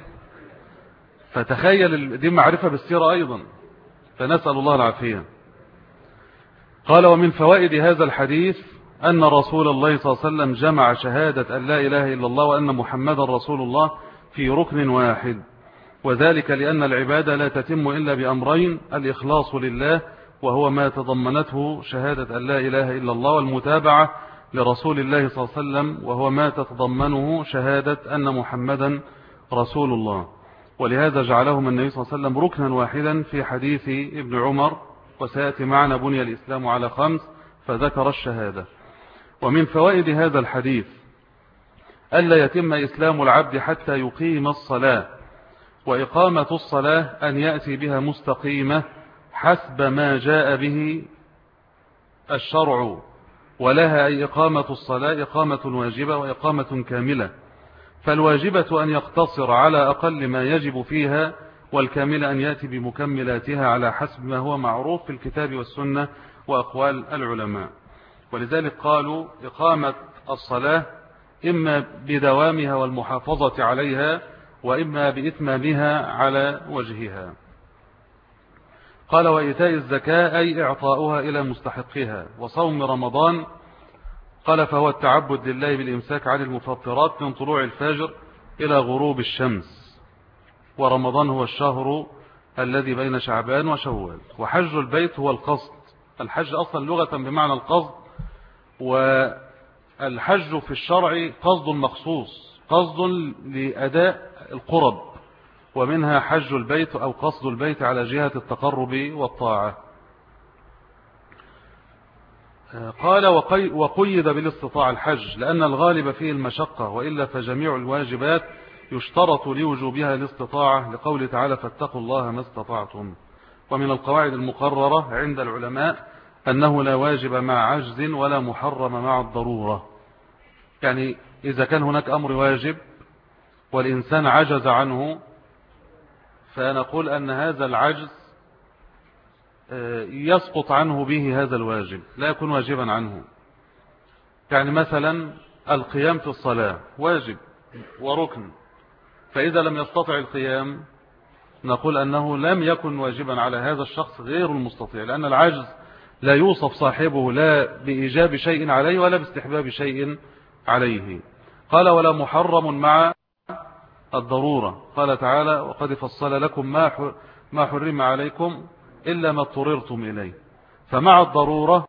فتخيل دي معرفة بالسيرة أيضا، فنسأل الله العافية. قال ومن فوائد هذا الحديث أن رسول الله صلى الله عليه وسلم جمع شهادة أن لا إله إلا الله وأن محمد رسول الله في ركن واحد، وذلك لأن العبادة لا تتم إلا بأمرين: الإخلاص لله وهو ما تضمنته شهادة أن لا إله إلا الله، والمتابعة لرسول الله صلى الله عليه وسلم وهو ما تتضمنه شهادة أن محمدا رسول الله. ولهذا جعلهم النبي صلى الله عليه وسلم ركنا واحدا في حديث ابن عمر، وسيأتي معنا بني الإسلام على خمس، فذكر الشهادة. ومن فوائد هذا الحديث ألا يتم إسلام العبد حتى يقيم الصلاة، وإقامة الصلاة أن يأتي بها مستقيمة حسب ما جاء به الشرع ولها أي إقامة الصلاة إقامة واجبة وإقامة كاملة، فالواجبة أن يقتصر على أقل ما يجب فيها، والكاملة أن يأتي بمكملاتها على حسب ما هو معروف في الكتاب والسنة وأقوال العلماء. ولذلك قالوا إقامة الصلاة إما بدوامها والمحافظة عليها، وإما بإتمامها على وجهها. قال وإيتاء الزكاة أي إعطاؤها إلى مستحقها. وصوم رمضان قال فهو التعبد لله بالإمساك عن المفطرات من طلوع الفجر إلى غروب الشمس. ورمضان هو الشهر الذي بين شعبان وشوال. وحج البيت هو القصد. الحج أصلا لغة بمعنى القصد، والحج في الشرع قصد مخصوص، قصد لأداء القرب، ومنها حج البيت أو قصد البيت على جهة التقرب والطاعة. قال وقيد بالاستطاع الحج لأن الغالب فيه المشقة، وإلا فجميع الواجبات يشترط لوجوبها الاستطاعة، لقول تعالى فاتقوا الله ما استطعتم. ومن القواعد المقررة عند العلماء أنه لا واجب مع عجز ولا محرم مع الضرورة. يعني إذا كان هناك أمر واجب والإنسان عجز عنه، فنقول أن هذا العجز يسقط عنه به هذا الواجب، لا يكون واجبا عنه. يعني مثلا القيام في الصلاة واجب وركن، فإذا لم يستطع القيام نقول أنه لم يكن واجبا على هذا الشخص غير المستطيع، لأن العجز لا يوصف صاحبه لا بإيجاب شيء عليه ولا باستحباب شيء عليه. قال ولا محرم مع الضرورة. قال تعالى وقد فصل لكم ما حرم عليكم إلا ما اضطررتم إليه. فمع الضرورة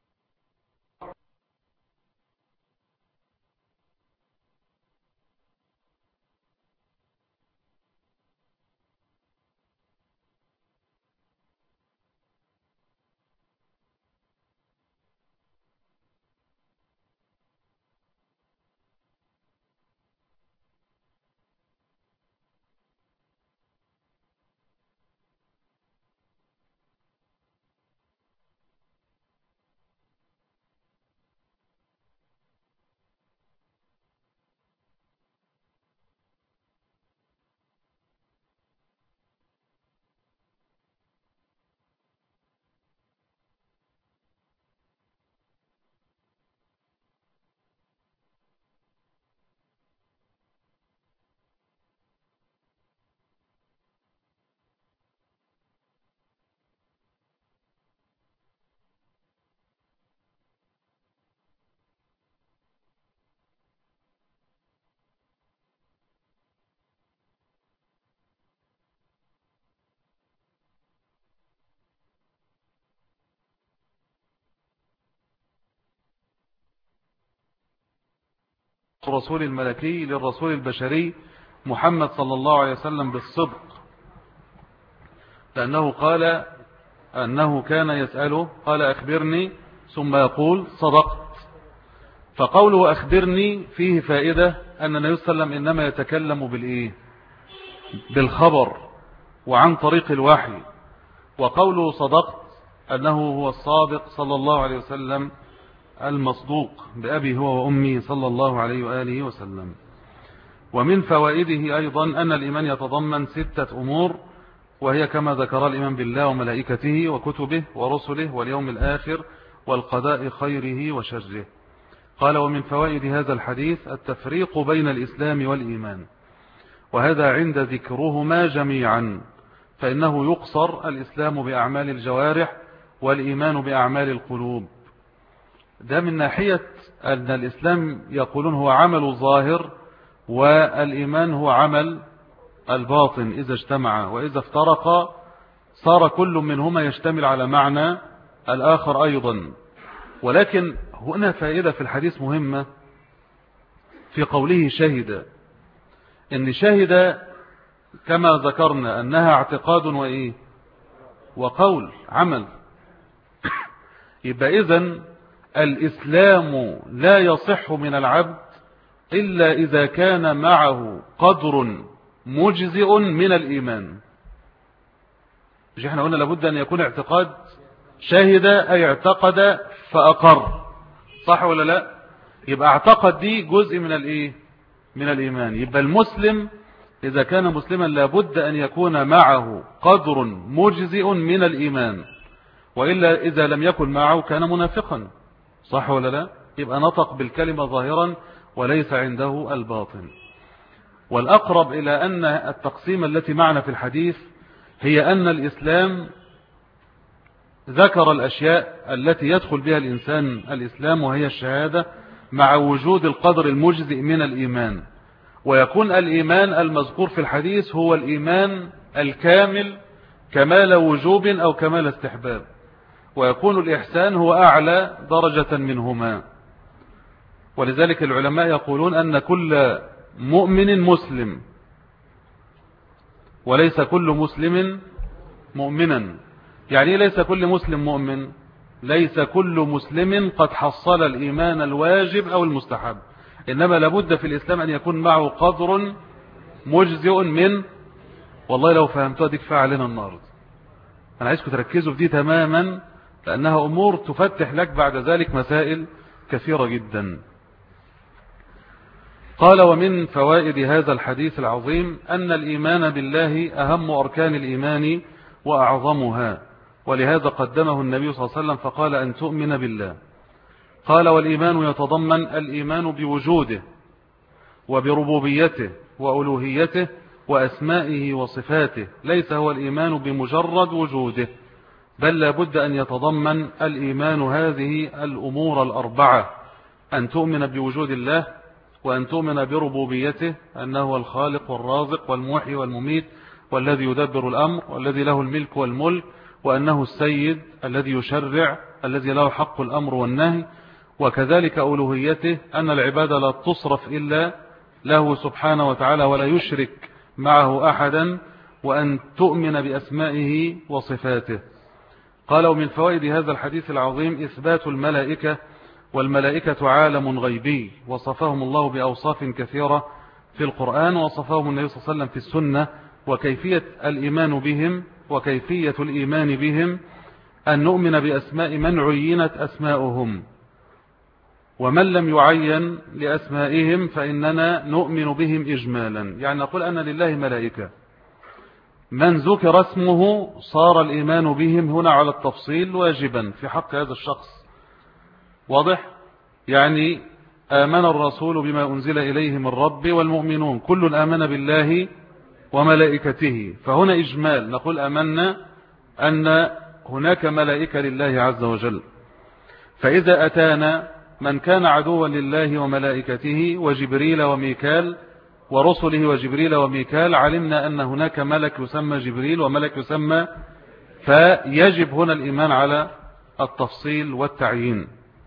الرسول الملكي للرسول البشري محمد صلى الله عليه وسلم بالصدق، لأنه قال أنه كان يسأله قال أخبرني ثم يقول صدقت. فقوله أخبرني فيه فائدة أن النبي صلى الله عليه وسلم إنما يتكلم بالإيه؟ بالخبر وعن طريق الوحي. وقوله صدقت أنه هو الصادق صلى الله عليه وسلم المصدوق بأبي هو وأمي صلى الله عليه وآله وسلم. ومن فوائده أيضا أن الإيمان يتضمن ستة أمور، وهي كما ذكر الإيمان بالله وملائكته وكتبه ورسله واليوم الآخر والقضاء خيره وشره. قال ومن فوائد هذا الحديث التفريق بين الإسلام والإيمان، وهذا عند ذكرهما جميعا، فإنه يقصر الإسلام بأعمال الجوارح والإيمان بأعمال القلوب. ده من ناحية أن الإسلام يقولون هو عمل الظاهر، والإيمان هو عمل الباطن إذا اجتمع، وإذا افترق صار كل منهما يشتمل على معنى الآخر أيضا. ولكن هنا فائدة في الحديث مهمة في قوله شهد، إن شهد كما ذكرنا أنها اعتقاد وإيه وقول عمل. يبقى إذن الإسلام لا يصح من العبد إلا إذا كان معه قدر مجزئ من الإيمان. مش احنا قلنا لابد أن يكون اعتقاد؟ شهد أي اعتقد فأقر، صح ولا لا؟ يبقى اعتقد دي جزء من الايه من الايمان. يبقى المسلم اذا كان مسلما لابد ان يكون معه قدر مجزئ من الايمان، وإلا إذا لم يكن معه كان منافقا. صح ولا لا؟ يبقى نطق بالكلمة ظاهرا وليس عنده الباطن. والأقرب إلى أن التقسيم التي معنا في الحديث هي أن الإسلام ذكر الأشياء التي يدخل بها الإنسان الإسلام، وهي الشهادة مع وجود القدر المجزئ من الإيمان، ويكون الإيمان المذكور في الحديث هو الإيمان الكامل كمال وجوب أو كمال استحباب، ويكون الإحسان هو أعلى درجة منهما. ولذلك العلماء يقولون أن كل مؤمن مسلم وليس كل مسلم مؤمنا. يعني ليس كل مسلم مؤمن؟ ليس كل مسلم قد حصل الإيمان الواجب أو المستحب، إنما لابد في الإسلام أن يكون معه قدر مجزئ من، والله لو فهمتها دي كفاية علينا النهارده. أنا عايزكم تركزوا في دي تماما، لأنها أمور تفتح لك بعد ذلك مسائل كثيرة جدا. قال: ومن فوائد هذا الحديث العظيم أن الإيمان بالله أهم أركان الإيمان وأعظمها، ولهذا قدمه النبي صلى الله عليه وسلم فقال: أن تؤمن بالله. قال: والإيمان يتضمن الإيمان بوجوده وبربوبيته وألوهيته وأسمائه وصفاته، ليس هو الإيمان بمجرد وجوده، بل لابد أن يتضمن الإيمان هذه الأمور الأربعة: أن تؤمن بوجود الله، وأن تؤمن بربوبيته أنه هو الخالق والرازق والمحيي والمميت والذي يدبر الأمر والذي له الملك والملك، وأنه السيد الذي يشرع الذي له حق الأمر والنهي، وكذلك ألوهيته أن العبادة لا تصرف إلا له سبحانه وتعالى ولا يشرك معه أحدا، وأن تؤمن بأسمائه وصفاته. قال: ومن فوائد هذا الحديث العظيم إثبات الملائكة، والملائكة عالم غيبي وصفهم الله بأوصاف كثيرة في القرآن، وصفهم النبي صلى الله عليه وسلم في السنة، وكيفية الإيمان بهم وكيفية الإيمان بهم أن نؤمن بأسماء من عينت أسماؤهم، ومن لم يعين لأسمائهم فإننا نؤمن بهم إجمالا. يعني نقول أن لله ملائكة، من ذكر اسمه صار الإيمان بهم هنا على التفصيل واجبا في حق هذا الشخص. واضح؟ يعني آمن الرسول بما أنزل إليه من رب والمؤمنون كل آمن بالله وملائكته، فهنا إجمال، نقول آمنا أن هناك ملائكة لله عز وجل. فإذا أتانا من كان عدوا لله وملائكته وجبريل وميكال ورسله وجبريل وميكال، علمنا أن هناك ملك يسمى جبريل وملك يسمى، فيجب هنا الإيمان على التفصيل والتعيين.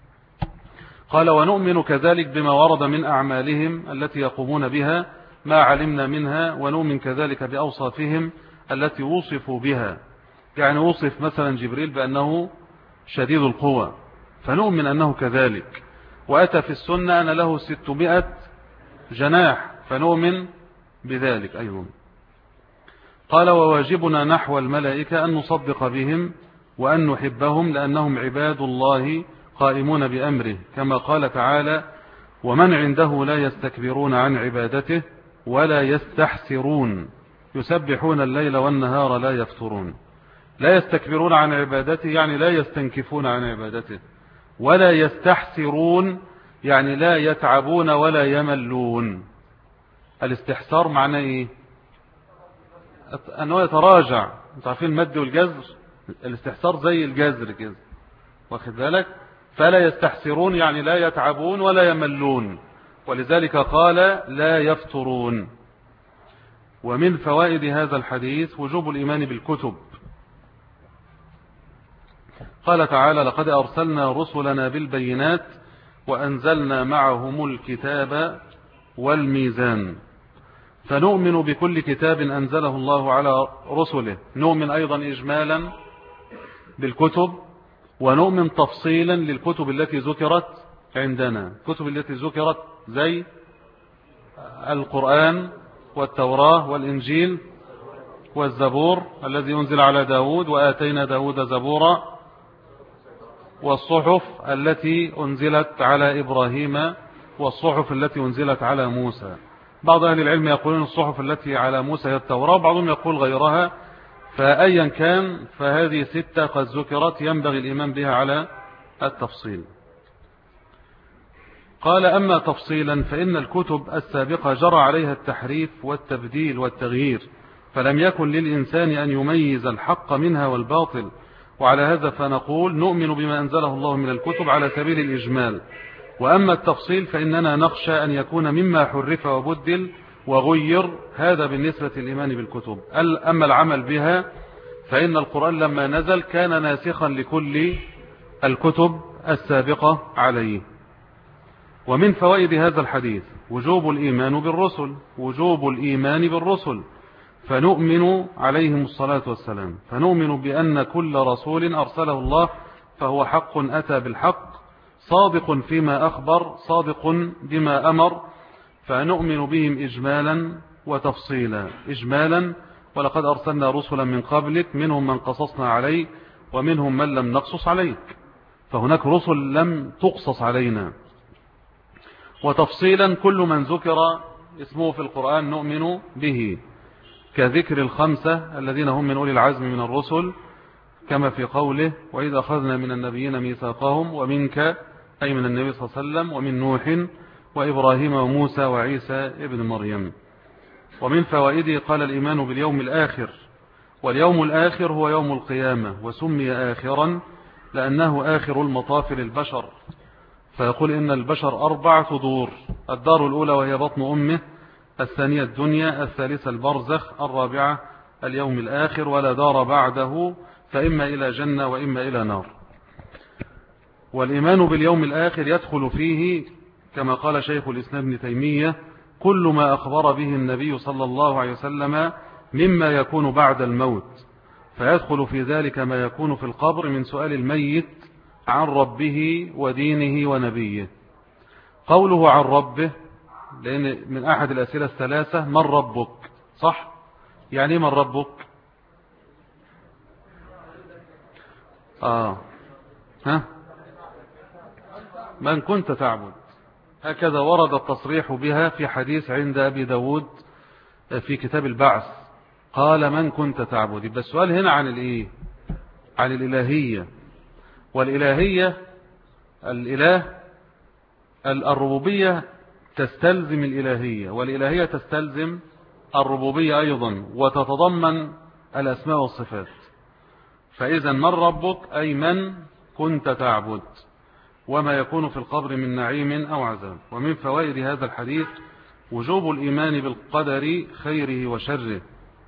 قال: ونؤمن كذلك بما ورد من أعمالهم التي يقومون بها ما علمنا منها، ونؤمن كذلك بأوصافهم التي وصفوا بها. يعني وصف مثلا جبريل بأنه شديد القوى، فنؤمن أنه كذلك، وأتى في السنة أن له ستمائة جناح، فنؤمن بذلك أيضا. قال: وواجبنا نحو الملائكة أن نصدق بهم وأن نحبهم، لأنهم عباد الله قائمون بأمره، كما قال تعالى: ومن عنده لا يستكبرون عن عبادته ولا يستحسرون يسبحون الليل والنهار لا يفترون. لا يستكبرون عن عبادته يعني لا يستنكفون عن عبادته، ولا يستحسرون يعني لا يتعبون ولا يملون. الاستحسار معناه ايه؟ انه يتراجع. انتوا عارفين المد والجزر، الاستحسار زي الجزر كده، واخد بالك؟ فلا يستحسرون يعني لا يتعبون ولا يملون، ولذلك قال لا يفترون. ومن فوائد هذا الحديث وجوب الإيمان بالكتب. قال تعالى: لقد أرسلنا رسلنا بالبينات وأنزلنا معهم الكتاب والميزان. فنؤمن بكل كتاب أنزله الله على رسله، نؤمن أيضا إجمالا بالكتب، ونؤمن تفصيلا للكتب التي ذكرت عندنا. الكتب التي ذكرت زي القرآن والتوراة والإنجيل والزبور الذي أنزل على داود، وآتينا داود زبورا، والصحف التي أنزلت على إبراهيم والصحف التي أنزلت على موسى. بعض أهل العلم يقولون الصحف التي على موسى هي التوراة، وبعضهم يقول غيرها. فأيا كان فهذه ستة قد ذكرت ينبغي الإيمان بها على التفصيل. قال أما تفصيلا فإن الكتب السابقة جرى عليها التحريف والتبديل والتغيير، فلم يكن للإنسان أن يميز الحق منها والباطل، وعلى هذا فنقول نؤمن بما أنزله الله من الكتب على سبيل الإجمال. وأما التفصيل فإننا نخشى أن يكون مما حرف وبدل وغير، هذا بالنسبة للإيمان بالكتب. أما العمل بها فإن القرآن لما نزل كان ناسخا لكل الكتب السابقة عليه. ومن فوائد هذا الحديث وجوب الإيمان بالرسل، وجوب الإيمان بالرسل، فنؤمن عليهم الصلاة والسلام، فنؤمن بأن كل رسول أرسله الله فهو حق أتى بالحق، صادق فيما أخبر، صادق بما أمر، فنؤمن بهم إجمالا وتفصيلا. إجمالا ولقد أرسلنا رسلا من قبلك منهم من قصصنا عليه ومنهم من لم نقصص عليك، فهناك رسل لم تقصص علينا. وتفصيلا كل من ذكر اسمه في القرآن نؤمن به، كذكر الخمسة الذين هم من أولي العزم من الرسل، كما في قوله وإذا أخذنا من النبيين ميثاقهم ومنك، أي من النبي صلى الله عليه وسلم، ومن نوح وإبراهيم وموسى وعيسى ابن مريم. ومن فوائده قال الإيمان باليوم الآخر، واليوم الآخر هو يوم القيامة، وسمي آخرا لأنه آخر المطاف للبشر. فيقول إن البشر أربعة دور: الدار الأولى وهي بطن أمه، الثانية الدنيا، الثالثة البرزخ، الرابعة اليوم الآخر، ولا دار بعده، فإما إلى جنة وإما إلى نار. والإيمان باليوم الآخر يدخل فيه كما قال شيخ الإسلام ابن تيمية كل ما أخبر به النبي صلى الله عليه وسلم مما يكون بعد الموت، فيدخل في ذلك ما يكون في القبر من سؤال الميت عن ربه ودينه ونبيه. قوله عن ربه لأن من أحد الأسئلة الثلاثة من ربك، صح؟ يعني من ربك؟ آه ها من كنت تعبد، هكذا ورد التصريح بها في حديث عند أبي داود في كتاب البعث، قال من كنت تعبد. يبقى السؤال هنا عن الإيه؟ عن الإلهية. والإلهية الإله الربوبية تستلزم الإلهية، والإلهية تستلزم الربوبية أيضا، وتتضمن الأسماء والصفات. فإذا من ربك أي من كنت تعبد، وما يكون في القبر من نعيم أو عذاب. ومن فوائد هذا الحديث وجوب الإيمان بالقدر خيره وشره،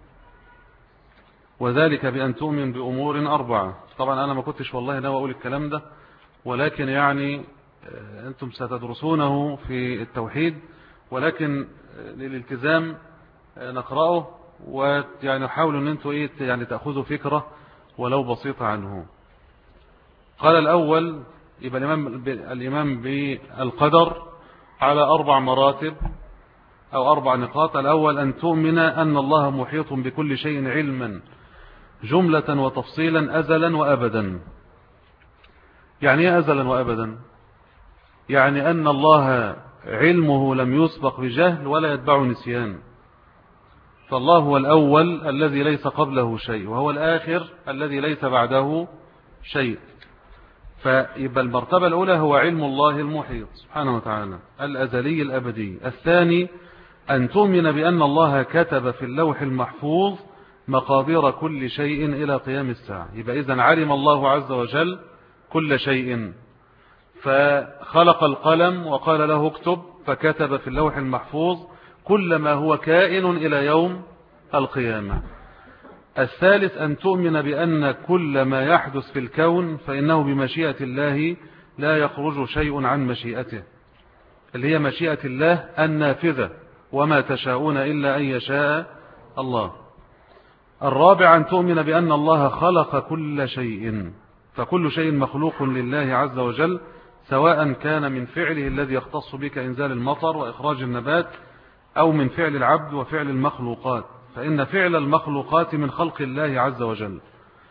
وذلك بأن تؤمن بأمور أربعة. طبعا أنا ما كنتش والله ناوي أقول الكلام ده، ولكن يعني أنتم ستدرسونه في التوحيد، ولكن للالتزام نقرأه، ويعني حاولوا أن أنتم إيه يعني تأخذوا فكرة ولو بسيطة عنه. قال الأول يبقى الإيمان بالقدر على أربع مراتب أو أربع نقاط. الأول أن تؤمن أن الله محيط بكل شيء علما جملة وتفصيلا أزلا وأبدا. يعني ايه أزلا وأبدا؟ يعني أن الله علمه لم يسبق بجهل ولا يتبع نسيان، فالله هو الأول الذي ليس قبله شيء، وهو الآخر الذي ليس بعده شيء. فيبقى المرتبة الأولى هو علم الله المحيط سبحانه وتعالى الأزلي الأبدي. الثاني أن تؤمن بأن الله كتب في اللوح المحفوظ مقادير كل شيء إلى قيام الساعة. يبقى إذن علم الله عز وجل كل شيء، فخلق القلم وقال له اكتب، فكتب في اللوح المحفوظ كل ما هو كائن إلى يوم القيامة. الثالث أن تؤمن بأن كل ما يحدث في الكون فإنه بمشيئة الله لا يخرج شيء عن مشيئته، اللي هي مشيئة الله النافذة، وما تشاءون إلا أن يشاء الله. الرابع أن تؤمن بأن الله خلق كل شيء، فكل شيء مخلوق لله عز وجل، سواء كان من فعله الذي يختص بك إنزال المطر وإخراج النبات، أو من فعل العبد وفعل المخلوقات، فإن فعل المخلوقات من خلق الله عز وجل.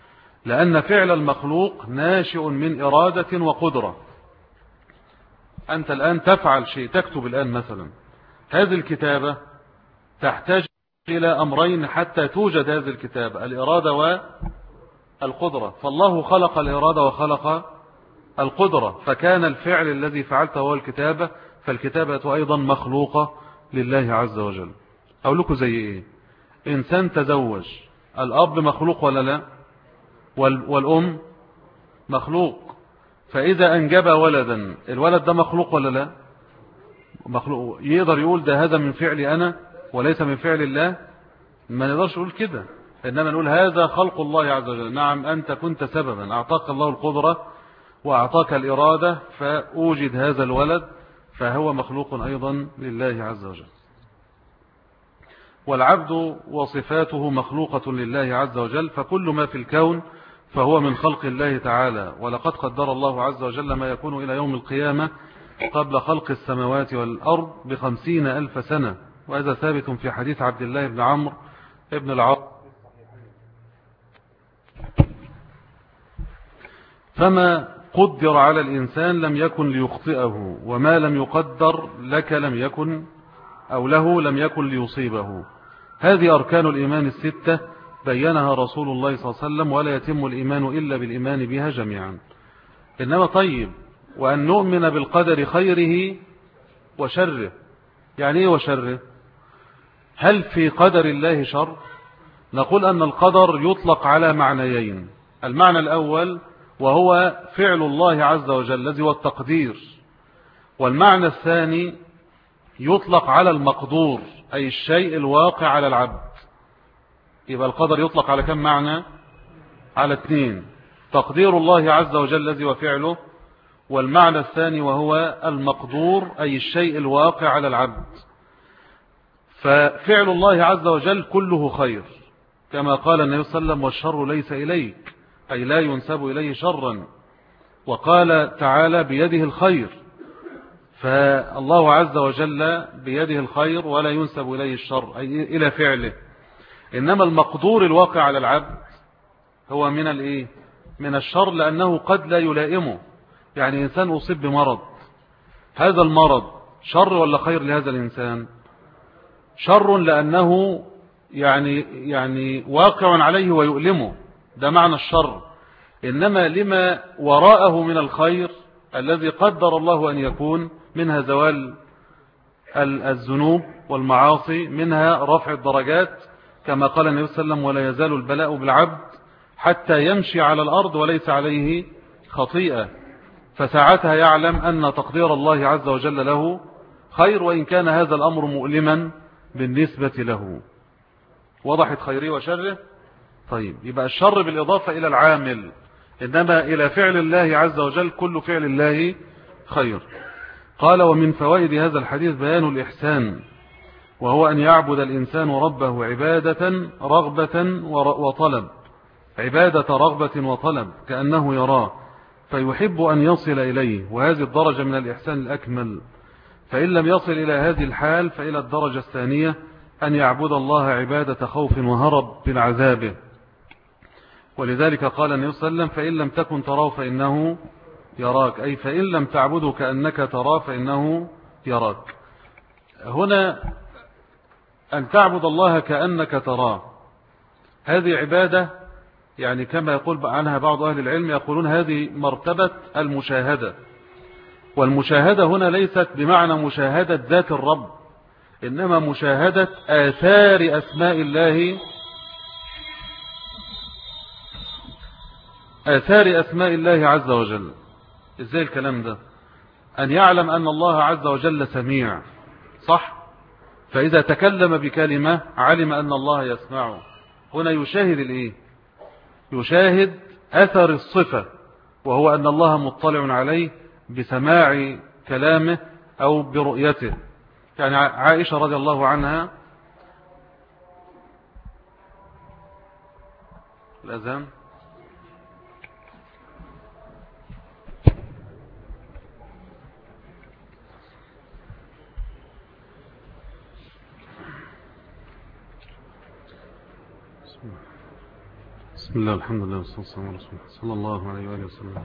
لأن فعل المخلوق ناشئ من إرادة وقدرة. أنت الآن تفعل شيء، تكتب الآن مثلا، هذه الكتابة تحتاج إلى أمرين حتى توجد هذه الكتابة، الإرادة والقدرة. فالله خلق الإرادة وخلق القدرة، فكان الفعل الذي فعلته هو الكتابة، فالكتابة أيضا مخلوقة لله عز وجل. أقول لكم زي إيه؟ إنسان تزوج، الأب مخلوق ولا لا؟ والأم مخلوق. فإذا أنجب ولدا، الولد ده مخلوق ولا لا؟ مخلوق. يقدر يقول ده هذا من فعلي أنا وليس من فعل الله؟ ما نقدرش نقول كده، إنما نقول هذا خلق الله عز وجل. نعم أنت كنت سببا، أعطاك الله القدرة وأعطاك الإرادة فأوجد هذا الولد، فهو مخلوق أيضا لله عز وجل. والعبد وصفاته مخلوقة لله عز وجل، فكل ما في الكون فهو من خلق الله تعالى. ولقد قدر الله عز وجل ما يكون إلى يوم القيامة قبل خلق السماوات والأرض بخمسين ألف سنة، وهذا ثابت في حديث عبد الله بن عمرو ابن العاص. فما قدر على الإنسان لم يكن ليخطئه، وما لم يقدر لك لم يكن أو له لم يكن ليصيبه. هذه أركان الإيمان الستة بينها رسول الله صلى الله عليه وسلم، ولا يتم الإيمان إلا بالإيمان بها جميعا. إنما طيب، وأن نؤمن بالقدر خيره وشره. يعني إيه وشره؟ هل في قدر الله شر؟ نقول أن القدر يطلق على معنيين. المعنى الأول وهو فعل الله عز وجل الذي هو التقدير، والمعنى الثاني يطلق على المقدور، أي الشيء الواقع على العبد. يبقى القدر يطلق على كم معنى؟ على اثنين: تقدير الله عز وجل الذي هو فعله، والمعنى الثاني وهو المقدور، أي الشيء الواقع على العبد. ففعل الله عز وجل كله خير، كما قال النبي صلى الله عليه وسلم: والشر ليس إليك، أي لا ينسب إليه شرا. وقال تعالى: بيده الخير، فالله عز وجل بيده الخير ولا ينسب إليه الشر، أي إلى فعله. إنما المقدور الواقع على العبد هو من الإيه؟ من الشر، لأنه قد لا يلائمه. يعني إنسان أصيب بمرض، هذا المرض شر ولا خير لهذا الإنسان؟ شر، لأنه يعني يعني واقع عليه ويؤلمه، ده معنى الشر. إنما لما وراءه من الخير الذي قدر الله أن يكون، منها زوال الذنوب والمعاصي، منها رفع الدرجات، كما قال النبي صلى الله عليه وسلم: ولا يزال البلاء بالعبد حتى يمشي على الأرض وليس عليه خطيئة. فساعتها يعلم أن تقدير الله عز وجل له خير، وإن كان هذا الأمر مؤلما بالنسبة له. وضحت خيره وشره؟ طيب، يبقى الشر بالإضافة إلى العامل، إنما إلى فعل الله عز وجل كل فعل الله خير. قال: ومن فوائد هذا الحديث بيان الإحسان، وهو أن يعبد الإنسان ربه عبادة رغبة وطلب، عبادة رغبة وطلب، كأنه يراه فيحب أن يصل إليه، وهذه الدرجة من الإحسان الأكمل. فإن لم يصل إلى هذه الحال فإلى الدرجة الثانية، أن يعبد الله عبادة خوف وهرب من عذابه. ولذلك قال النبي صلى الله عليه وسلم: فإن لم تكن تراه فإنه يراك، أي فإن لم تعبده كأنك تراه فإنه يراك. هنا أن تعبد الله كأنك تراه، هذه عبادة، يعني كما يقول عنها بعض أهل العلم، يقولون هذه مرتبة المشاهدة. والمشاهدة هنا ليست بمعنى مشاهدة ذات الرب، إنما مشاهدة آثار أسماء الله، آثار أسماء الله عز وجل. إزاي الكلام ده؟ أن يعلم أن الله عز وجل سميع، صح؟ فإذا تكلم بكلمة علم أن الله يسمعه. هنا يشاهد الإيه؟ يشاهد أثر الصفة، وهو أن الله مطلع عليه بسماع كلامه أو برؤيته. يعني عائشة رضي الله عنها، الأذان بسم الله الحمد لله والصلاة والسلام على رسول الله صلى الله عليه وآله وسلم.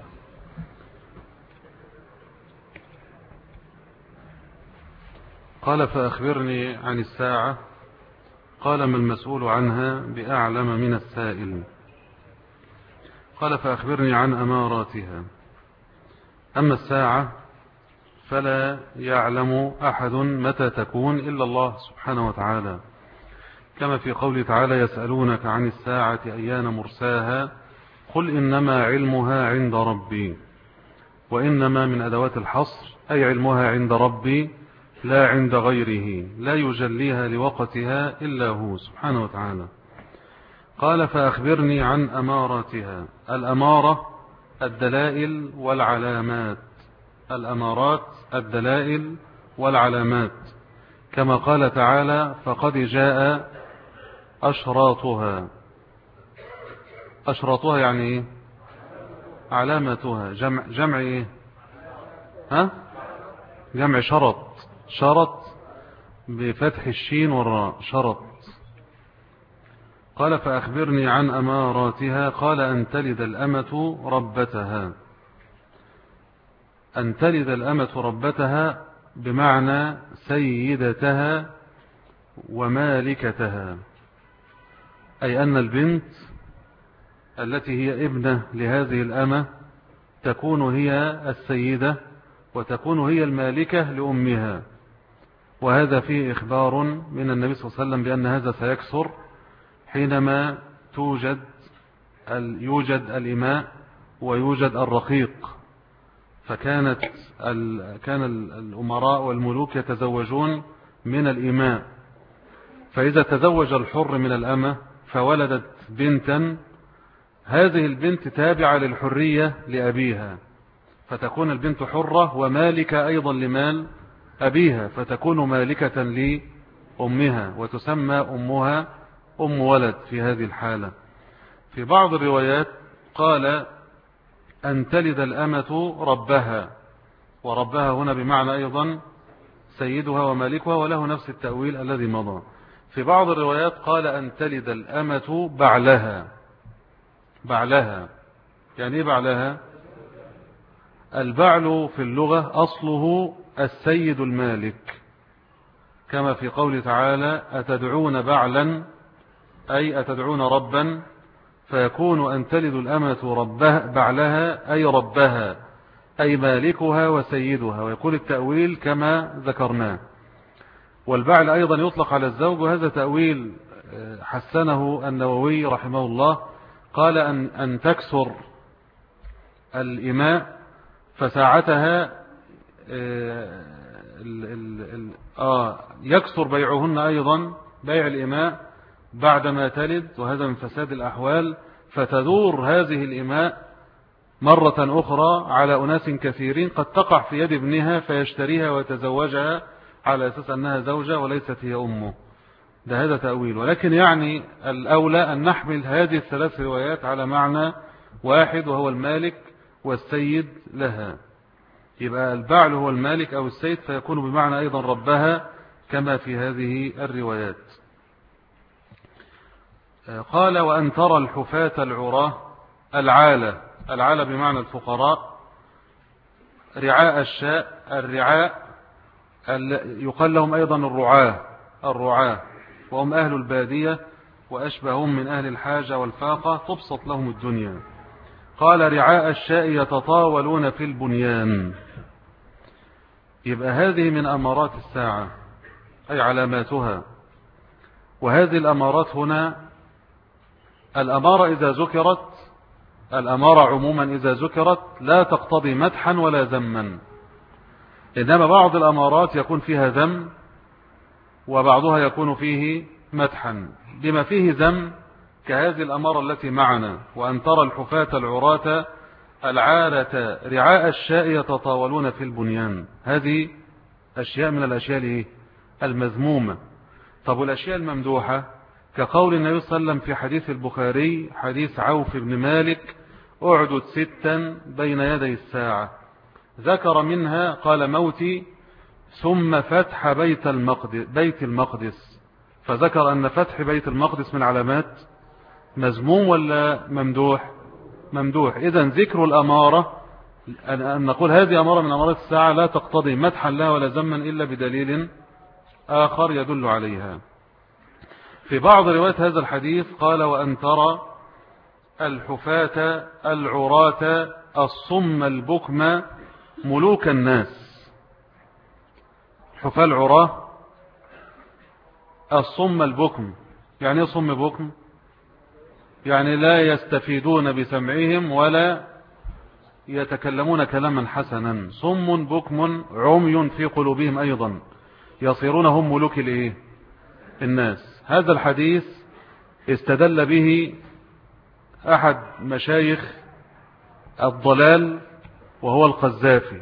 قال فأخبرني عن الساعة. قال ما المسؤول عنها بأعلم من السائل. قال فأخبرني عن أماراتها. أما الساعة فلا يعلم أحد متى تكون إلا الله سبحانه وتعالى، كما في قوله تعالى يسألونك عن الساعة أيان مرساها قل إنما علمها عند ربي، وإنما من أدوات الحصر أي علمها عند ربي لا عند غيره، لا يجليها لوقتها إلا هو سبحانه وتعالى. قال فأخبرني عن أماراتها. الأمارة الدلائل والعلامات، الأمارات الدلائل والعلامات، كما قال تعالى فقد جاء أشراطها. أشراطها يعني إيه؟ علاماتها. جمع, جمع إيه؟ ها؟ جمع شرط. شرط بفتح الشين والراء، شرط. قال فأخبرني عن أماراتها. قال أن تلد الأمة ربتها. أن تلد الأمة ربتها بمعنى سيدتها ومالكتها، أي أن البنت التي هي ابنة لهذه الأمة تكون هي السيدة وتكون هي المالكة لأمها. وهذا فيه إخبار من النبي صلى الله عليه وسلم بأن هذا سيكثر حينما توجد يوجد الإماء ويوجد الرقيق. فكانت كان الأمراء والملوك يتزوجون من الإماء، فإذا تزوج الحر من الأمة فولدت بنتا، هذه البنت تابعة للحرية لأبيها، فتكون البنت حرة ومالكة أيضا لمال أبيها، فتكون مالكة لأمها وتسمى أمها أم ولد في هذه الحالة. في بعض الروايات قال أن تلد الأمة ربها، وربها هنا بمعنى أيضا سيدها ومالكها، وله نفس التأويل الذي مضى. في بعض الروايات قال أن تلد الأمة بعلها. بعلها يعني إيه بعلها؟ البعل في اللغة أصله السيد المالك، كما في قول تعالى أتدعون بعلا أي أتدعون ربا، فيكون أن تلد الأمة ربها بعلها أي ربها أي مالكها وسيدها، ويكون التأويل كما ذكرناه. والبعل أيضا يطلق على الزوج، وهذا تأويل حسنه النووي رحمه الله. قال أن, أن تكسر الإماء فساعتها آه يكسر بيعهن أيضا بيع الإماء بعدما تلد، وهذا من فساد الأحوال، فتدور هذه الإماء مرة أخرى على أناس كثيرين قد تقع في يد ابنها فيشتريها ويتزوجها على أساس أنها زوجة وليست هي أمه. ده هذا تأويل، ولكن يعني الأولى أن نحمل هذه الثلاث روايات على معنى واحد، وهو المالك والسيد لها. يبقى البعل هو المالك أو السيد، فيكون بمعنى أيضا ربها كما في هذه الروايات. قال وأن ترى الحفاة العراة العالة. العالة بمعنى الفقراء. رعاء الشاء، الرعاء يقال لهم أيضا الرعاة. الرعاة وهم أهل البادية وأشبههم من أهل الحاجة والفاقة تبسط لهم الدنيا. قال رعاء الشاء يتطاولون في البنيان. يبقى هذه من أمارات الساعة أي علاماتها. وهذه الأمارات هنا، الأمارة إذا ذكرت، الأمارة عموما إذا ذكرت لا تقتضي مدحا ولا ذما، إنما بعض الأمارات يكون فيها ذم وبعضها يكون فيه مدحا، بما فيه ذم كهذه الأمارة التي معنا. وأن ترى الحفاة العراة العالة رعاء الشاء يتطاولون في البنيان. هذه أشياء من الأشياء المذمومة. طب والأشياء الممدوحة كقول النبي صلى الله عليه وسلم في حديث البخاري حديث عوف بن مالك أعدد ستا بين يدي الساعة، ذكر منها قال موتي ثم فتح بيت المقدس, بيت المقدس فذكر أن فتح بيت المقدس من علامات مذموم ولا ممدوح؟ ممدوح. إذن ذكر الأمارة، أن نقول هذه أمارة من أمارات الساعة، لا تقتضي مدحا لها ولا ذما إلا بدليل آخر يدل عليها. في بعض روايات هذا الحديث قال: وأن ترى الحفاة العراة الصم البكم ملوك الناس. الحفاة العراة الصم البكم، يعني ايه صم بكم؟ يعني لا يستفيدون بسمعهم ولا يتكلمون كلاما حسنا. صم بكم عمي في قلوبهم أيضا، يصيرون هم ملوك الايه؟ الناس. هذا الحديث استدل به أحد مشايخ الضلال وهو القذافي،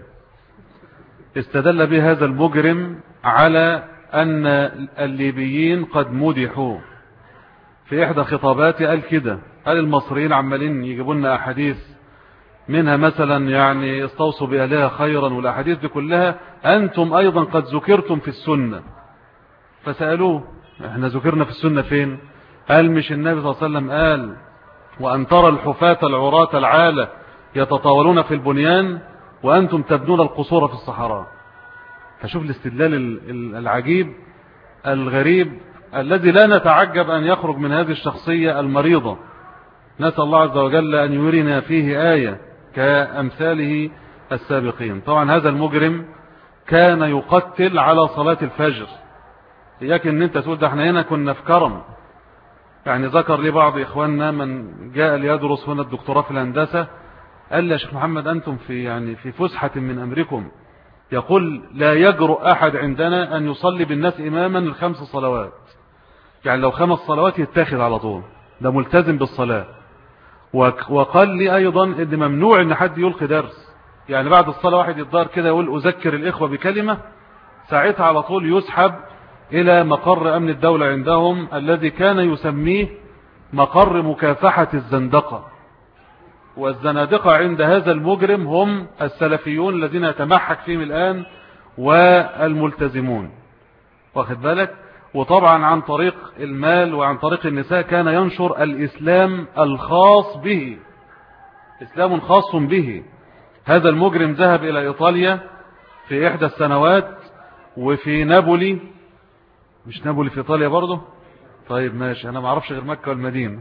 استدل به هذا المجرم على أن الليبيين قد مدحوا. في إحدى خطاباته قال كده، قال: المصريين عمالين يجيبوا لنا أحاديث منها مثلا يعني استوصوا بأهلها خيرا، والأحاديث دي كلها أنتم أيضا قد ذكرتم في السنة. فسألوه: احنا ذكرنا في السنة فين؟ قال: مش النبي صلى الله عليه وسلم قال: وأن ترى الحفاة العراة العالة يتطاولون في البنيان وأنتم تبنون القصور في الصحراء. فشوف الاستدلال العجيب الغريب الذي لا نتعجب أن يخرج من هذه الشخصية المريضة. نسأل الله عز وجل أن يرينا فيه آية كأمثاله السابقين. طبعا هذا المجرم كان يقتل على صلاة الفجر. إياك أن أنت تقول ده احنا هنا كنا في كرم. يعني ذكر لي بعض إخواننا من جاء ليدرس هنا الدكتوراه في الهندسة، قال لي: يا شيخ محمد أنتم في يعني في فسحة من أمركم. يقول: لا يجرؤ أحد عندنا أن يصلي بالناس إماما الخمس صلوات. يعني لو خمس صلوات يتاخد على طول، ده ملتزم بالصلاة. وقال لي أيضا إن ممنوع أن حد يلقي درس. يعني بعد الصلاة واحد يتدار كده يقول: أذكر الإخوة بكلمة، ساعتها على طول يسحب إلى مقر أمن الدولة عندهم الذي كان يسميه مقر مكافحة الزندقة. والزنادقة عند هذا المجرم هم السلفيون الذين يتمحك فيهم الآن والملتزمون، واخد بالك. وطبعا عن طريق المال وعن طريق النساء كان ينشر الإسلام الخاص به، إسلام خاص به. هذا المجرم ذهب إلى إيطاليا في إحدى السنوات، وفي نابولي. مش نابولي في إيطاليا برضه؟ طيب ماشي، أنا ما اعرفش غير مكة والمدينة.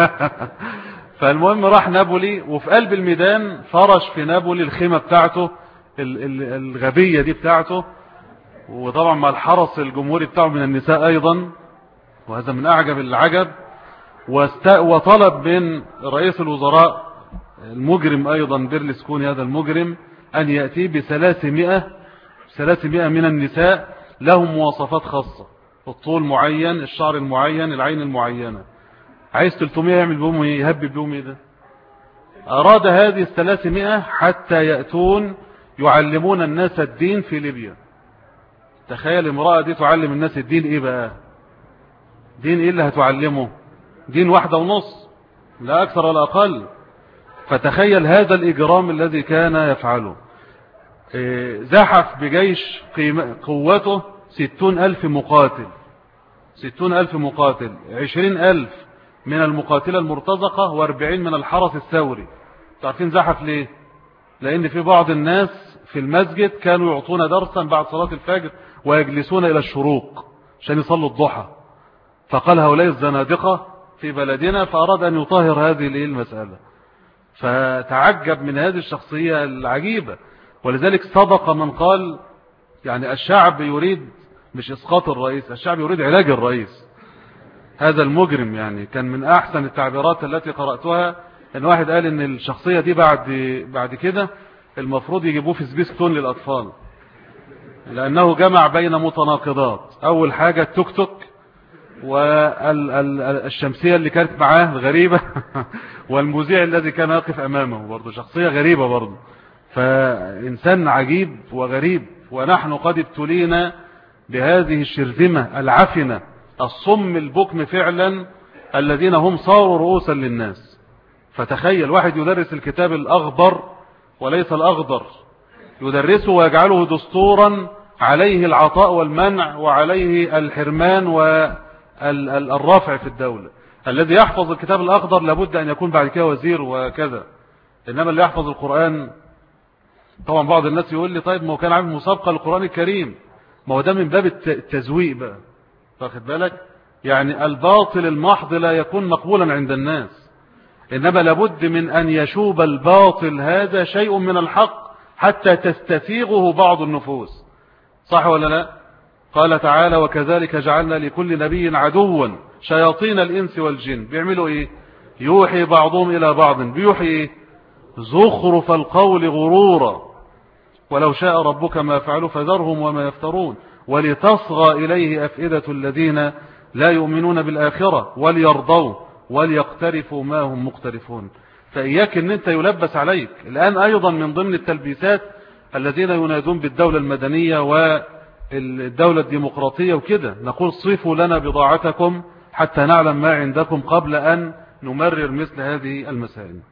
فالمهم راح نابولي، وفي قلب الميدان فرش في نابولي الخيمة بتاعته الغبية دي بتاعته، وطبعا مع الحرس الجمهوري بتاعه من النساء أيضا، وهذا من أعجب العجب. وطلب من رئيس الوزراء المجرم أيضا بيرلسكوني هذا المجرم أن يأتي بثلاثمائة ثلاثمائة من النساء لهم مواصفات خاصة، الطول معين، الشعر المعين، العين المعينة. عايز ثلاثمائة يعمل بهم ايه؟ يهبب بهم ايه ده؟ أراد هذه الثلاثمائة حتى يأتون يعلمون الناس الدين في ليبيا. تخيل امرأة دي تعلم الناس الدين ايه بقى؟ دين ايه اللي هتعلمه؟ دين واحدة ونص، لا أكثر ولا أقل. فتخيل هذا الإجرام الذي كان يفعله. زحف بجيش قوته ستون ألف مقاتل، ستون ألف مقاتل، عشرين ألف من المقاتلة المرتزقة واربعين من الحرس الثوري. تعرفين زحف ليه؟ لأن في بعض الناس في المسجد كانوا يعطون درسا بعد صلاة الفجر ويجلسون إلى الشروق عشان يصلوا الضحى. فقال هؤلاء الزنادقة في بلدنا، فأراد أن يطهر هذه المسألة. فتعجب من هذه الشخصية العجيبة. ولذلك صدق من قال يعني الشعب يريد مش إسقاط الرئيس، الشعب يريد علاج الرئيس. هذا المجرم يعني كان من أحسن التعبيرات التي قرأتها، ان واحد قال ان الشخصية دي بعد بعد كده المفروض يجيبوه في سبيستون للأطفال، لأنه جمع بين متناقضات. أول حاجة التوك توك والشمسية اللي كانت معاه غريبة والمذيع الذي كان يقف أمامه برضه شخصية غريبة برضه. فإنسان عجيب وغريب. ونحن قد ابتلينا بهذه الشرذمة العفنة الصم البكم فعلا الذين هم صاروا رؤوسا للناس. فتخيل واحد يدرس الكتاب الأخضر وليس الأخضر، يدرسه ويجعله دستورا عليه العطاء والمنع وعليه الحرمان والرفع في الدولة. الذي يحفظ الكتاب الأخضر لابد أن يكون بعد كده وزير وكذا، إنما اللي يحفظ القرآن، طبعا بعض الناس يقول لي طيب ما هو كان عامل مسابقة للقرآن الكريم، ما هو ده من باب التزويق بقى، واخد بالك؟ يعني الباطل المحض لا يكون مقبولا عند الناس، إنما لابد من أن يشوب الباطل هذا شيء من الحق حتى تستسيغه بعض النفوس، صح ولا لا؟ قال تعالى وكذلك جعلنا لكل نبي عدوا شياطين الإنس والجن، بيعملوا إيه؟ يوحي بعضهم إلى بعض، بيوحي إيه؟ زخرف القول غرورا ولو شاء ربك ما فعلوا فذرهم وما يفترون ولتصغى إليه أفئدة الذين لا يؤمنون بالآخرة وليرضوا وليقترفوا ما هم مقترفون. فإياك أن أنت يلبس عليك الآن أيضا من ضمن التلبيسات الذين ينادون بالدولة المدنية والدولة الديمقراطية وكده، نقول صفوا لنا بضاعتكم حتى نعلم ما عندكم قبل أن نمرر مثل هذه المسائل.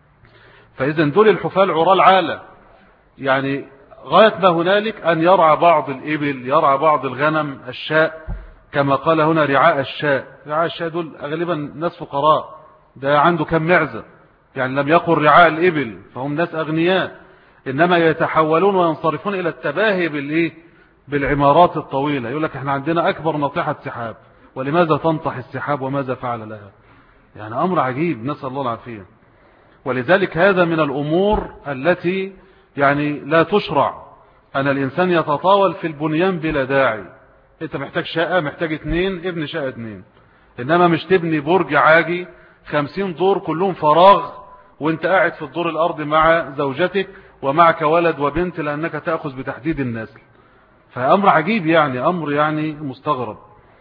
فإذا دول الحفاة العراة العالة، يعني غاية ما هنالك أن يرعى بعض الإبل، يرعى بعض الغنم، الشاء، كما قال هنا رعاء الشاء. رعاء الشاء دول غالبا ناس فقراء، ده عنده كم معزة، يعني لم يقل رعاء الإبل فهم ناس أغنياء، إنما يتحولون وينصرفون إلى التباهي بالإيه؟ بالعمارات الطويلة. يقول لك احنا عندنا أكبر ناطحة سحاب، ولماذا تنطح السحاب وماذا فعل لها؟ يعني أمر عجيب، نسأل الله العافية. ولذلك هذا من الأمور التي يعني لا تشرع أن الإنسان يتطاول في البنيان بلا داعي. أنت محتاج شقة، محتاج اتنين، ابن شقة اتنين، إنما مش تبني برج عاجي خمسين دور كلهم فراغ وانت قاعد في الدور الأرض مع زوجتك ومعك ولد وبنت لأنك تأخذ بتحديد النسل. فأمر عجيب، يعني أمر يعني مستغرب.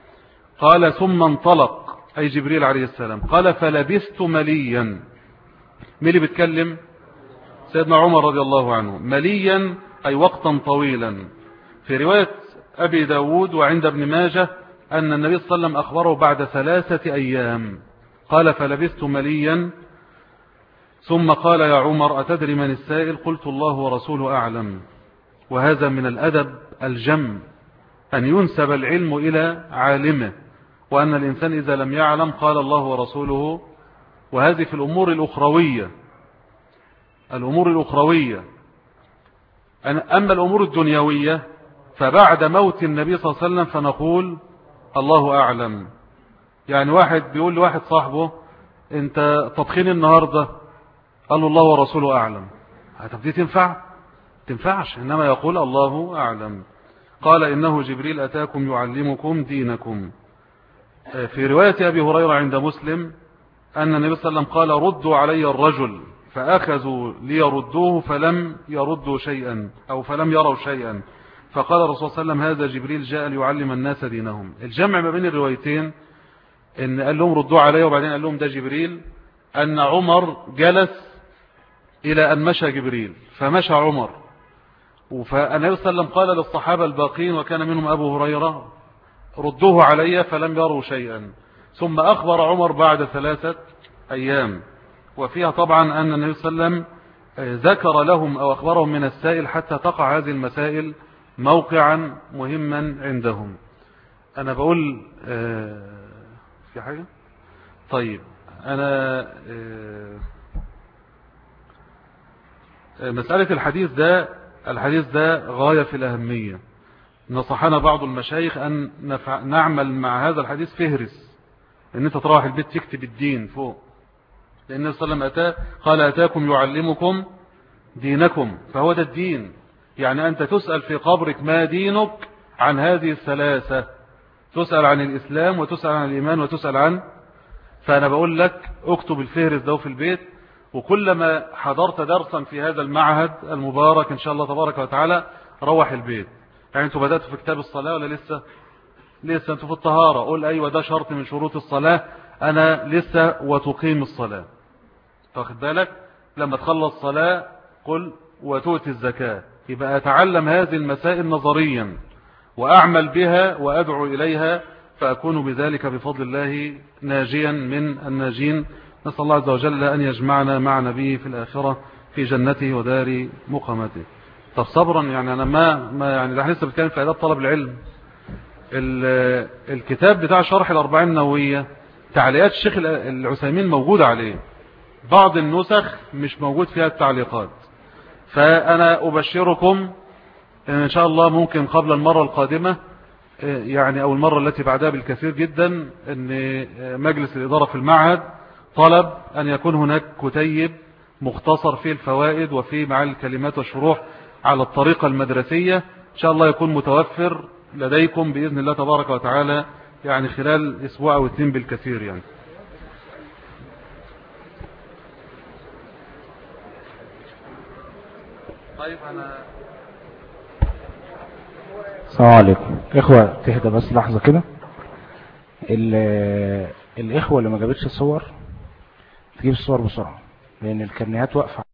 قال ثم انطلق، أي جبريل عليه السلام، قال فلبثت مليا. مين اللي بيتكلم؟ سيدنا عمر رضي الله عنه. مليا أي وقتا طويلا. في رواية أبي داود وعند ابن ماجه أن النبي صلى الله عليه وسلم أخبره بعد ثلاثة أيام. قال فلبثت مليا ثم قال يا عمر أتدري من السائل؟ قلت الله ورسوله أعلم. وهذا من الأدب الجم أن ينسب العلم إلى عالمه، وأن الإنسان إذا لم يعلم قال الله ورسوله. وهذه في الأمور الأخروية، الأمور الأخروية. أما الأمور الدنيوية فبعد موت النبي صلى الله عليه وسلم فنقول الله أعلم. يعني واحد بيقول لواحد صاحبه انت طبخين النهاردة، قال له الله ورسوله أعلم. طب دي تنفع؟ تنفعش، إنما يقول الله أعلم. قال إنه جبريل أتاكم يعلمكم دينكم. في رواية أبي هريرة عند مسلم أن النبي صلى الله عليه وسلم قال ردوا علي الرجل، فأخذوا ليردوه فلم يردوا شيئا أو فلم يروا شيئا، فقال الرسول صلى الله عليه وسلم هذا جبريل جاء ليعلم الناس دينهم. الجمع ما بين الروايتين إن قال لهم ردوا علي وبعدين قال لهم ده جبريل، أن عمر جلس إلى أن مشى جبريل فمشى عمر، فالنبي صلى الله عليه وسلم قال للصحابة الباقين وكان منهم أبو هريرة ردوه علي فلم يروا شيئا. ثم أخبر عمر بعد ثلاثة أيام، وفيها طبعا أن النبي صلى الله عليه وسلم ذكر لهم أو أخبرهم من السائل حتى تقع هذه المسائل موقعا مهما عندهم. أنا بقول في حاجة طيب أنا مسألة الحديث ده الحديث ده غاية في الأهمية. نصحنا بعض المشايخ أن نعمل مع هذا الحديث فهرس، أن أنت تروح البيت تكتب الدين فوق، لأن النبي صلى الله عليه وسلم أتى قال أتاكم يعلمكم دينكم، فهو ده الدين. يعني أنت تسأل في قبرك ما دينك عن هذه الثلاثة، تسأل عن الإسلام وتسأل عن الإيمان وتسأل عن. فأنا بقول لك اكتب الفهرس ده في البيت، وكلما حضرت درسا في هذا المعهد المبارك إن شاء الله تبارك وتعالى روح البيت. يعني أنتوا بدأتوا في كتاب الصلاة ولا لسه؟ لسه. أنتوا في الطهارة قول أيوة ده شرط من شروط الصلاة، أنا لسه وتقيم الصلاة. تاخد بالك لما تخلص صلاة قل وتؤتي الزكاة، يبقى أتعلم هذه المسائل نظريا وأعمل بها وأدعو إليها، فأكون بذلك بفضل الله ناجيا من الناجين. نسأل الله عز وجل أن يجمعنا مع نبيه في الآخرة في جنته ودار مقامته. طب صبرا، يعني أنا ما, ما يعني ده لسه بتكلم في آداب طلب العلم. الكتاب بتاع شرح الأربعين النووية تعليقات الشيخ العثيمين موجودة عليه، بعض النسخ مش موجود فيها التعليقات. فأنا أبشركم إن شاء الله ممكن قبل المرة القادمة يعني أو المرة التي بعدها بالكثير جدا أن مجلس الإدارة في المعهد طلب أن يكون هناك كتيب مختصر فيه الفوائد وفيه معاني الكلمات والشروح على الطريقة المدرسية، إن شاء الله يكون متوفر لديكم بإذن الله تبارك وتعالى يعني خلال أسبوع أو اثنين بالكثير يعني. طيب أنا
السلام عليكم إخوة، تهدى بس لحظة كده. الإخوة اللي ما جابتش الصور تجيب الصور بسرعة لأن الكرنيهات واقفة.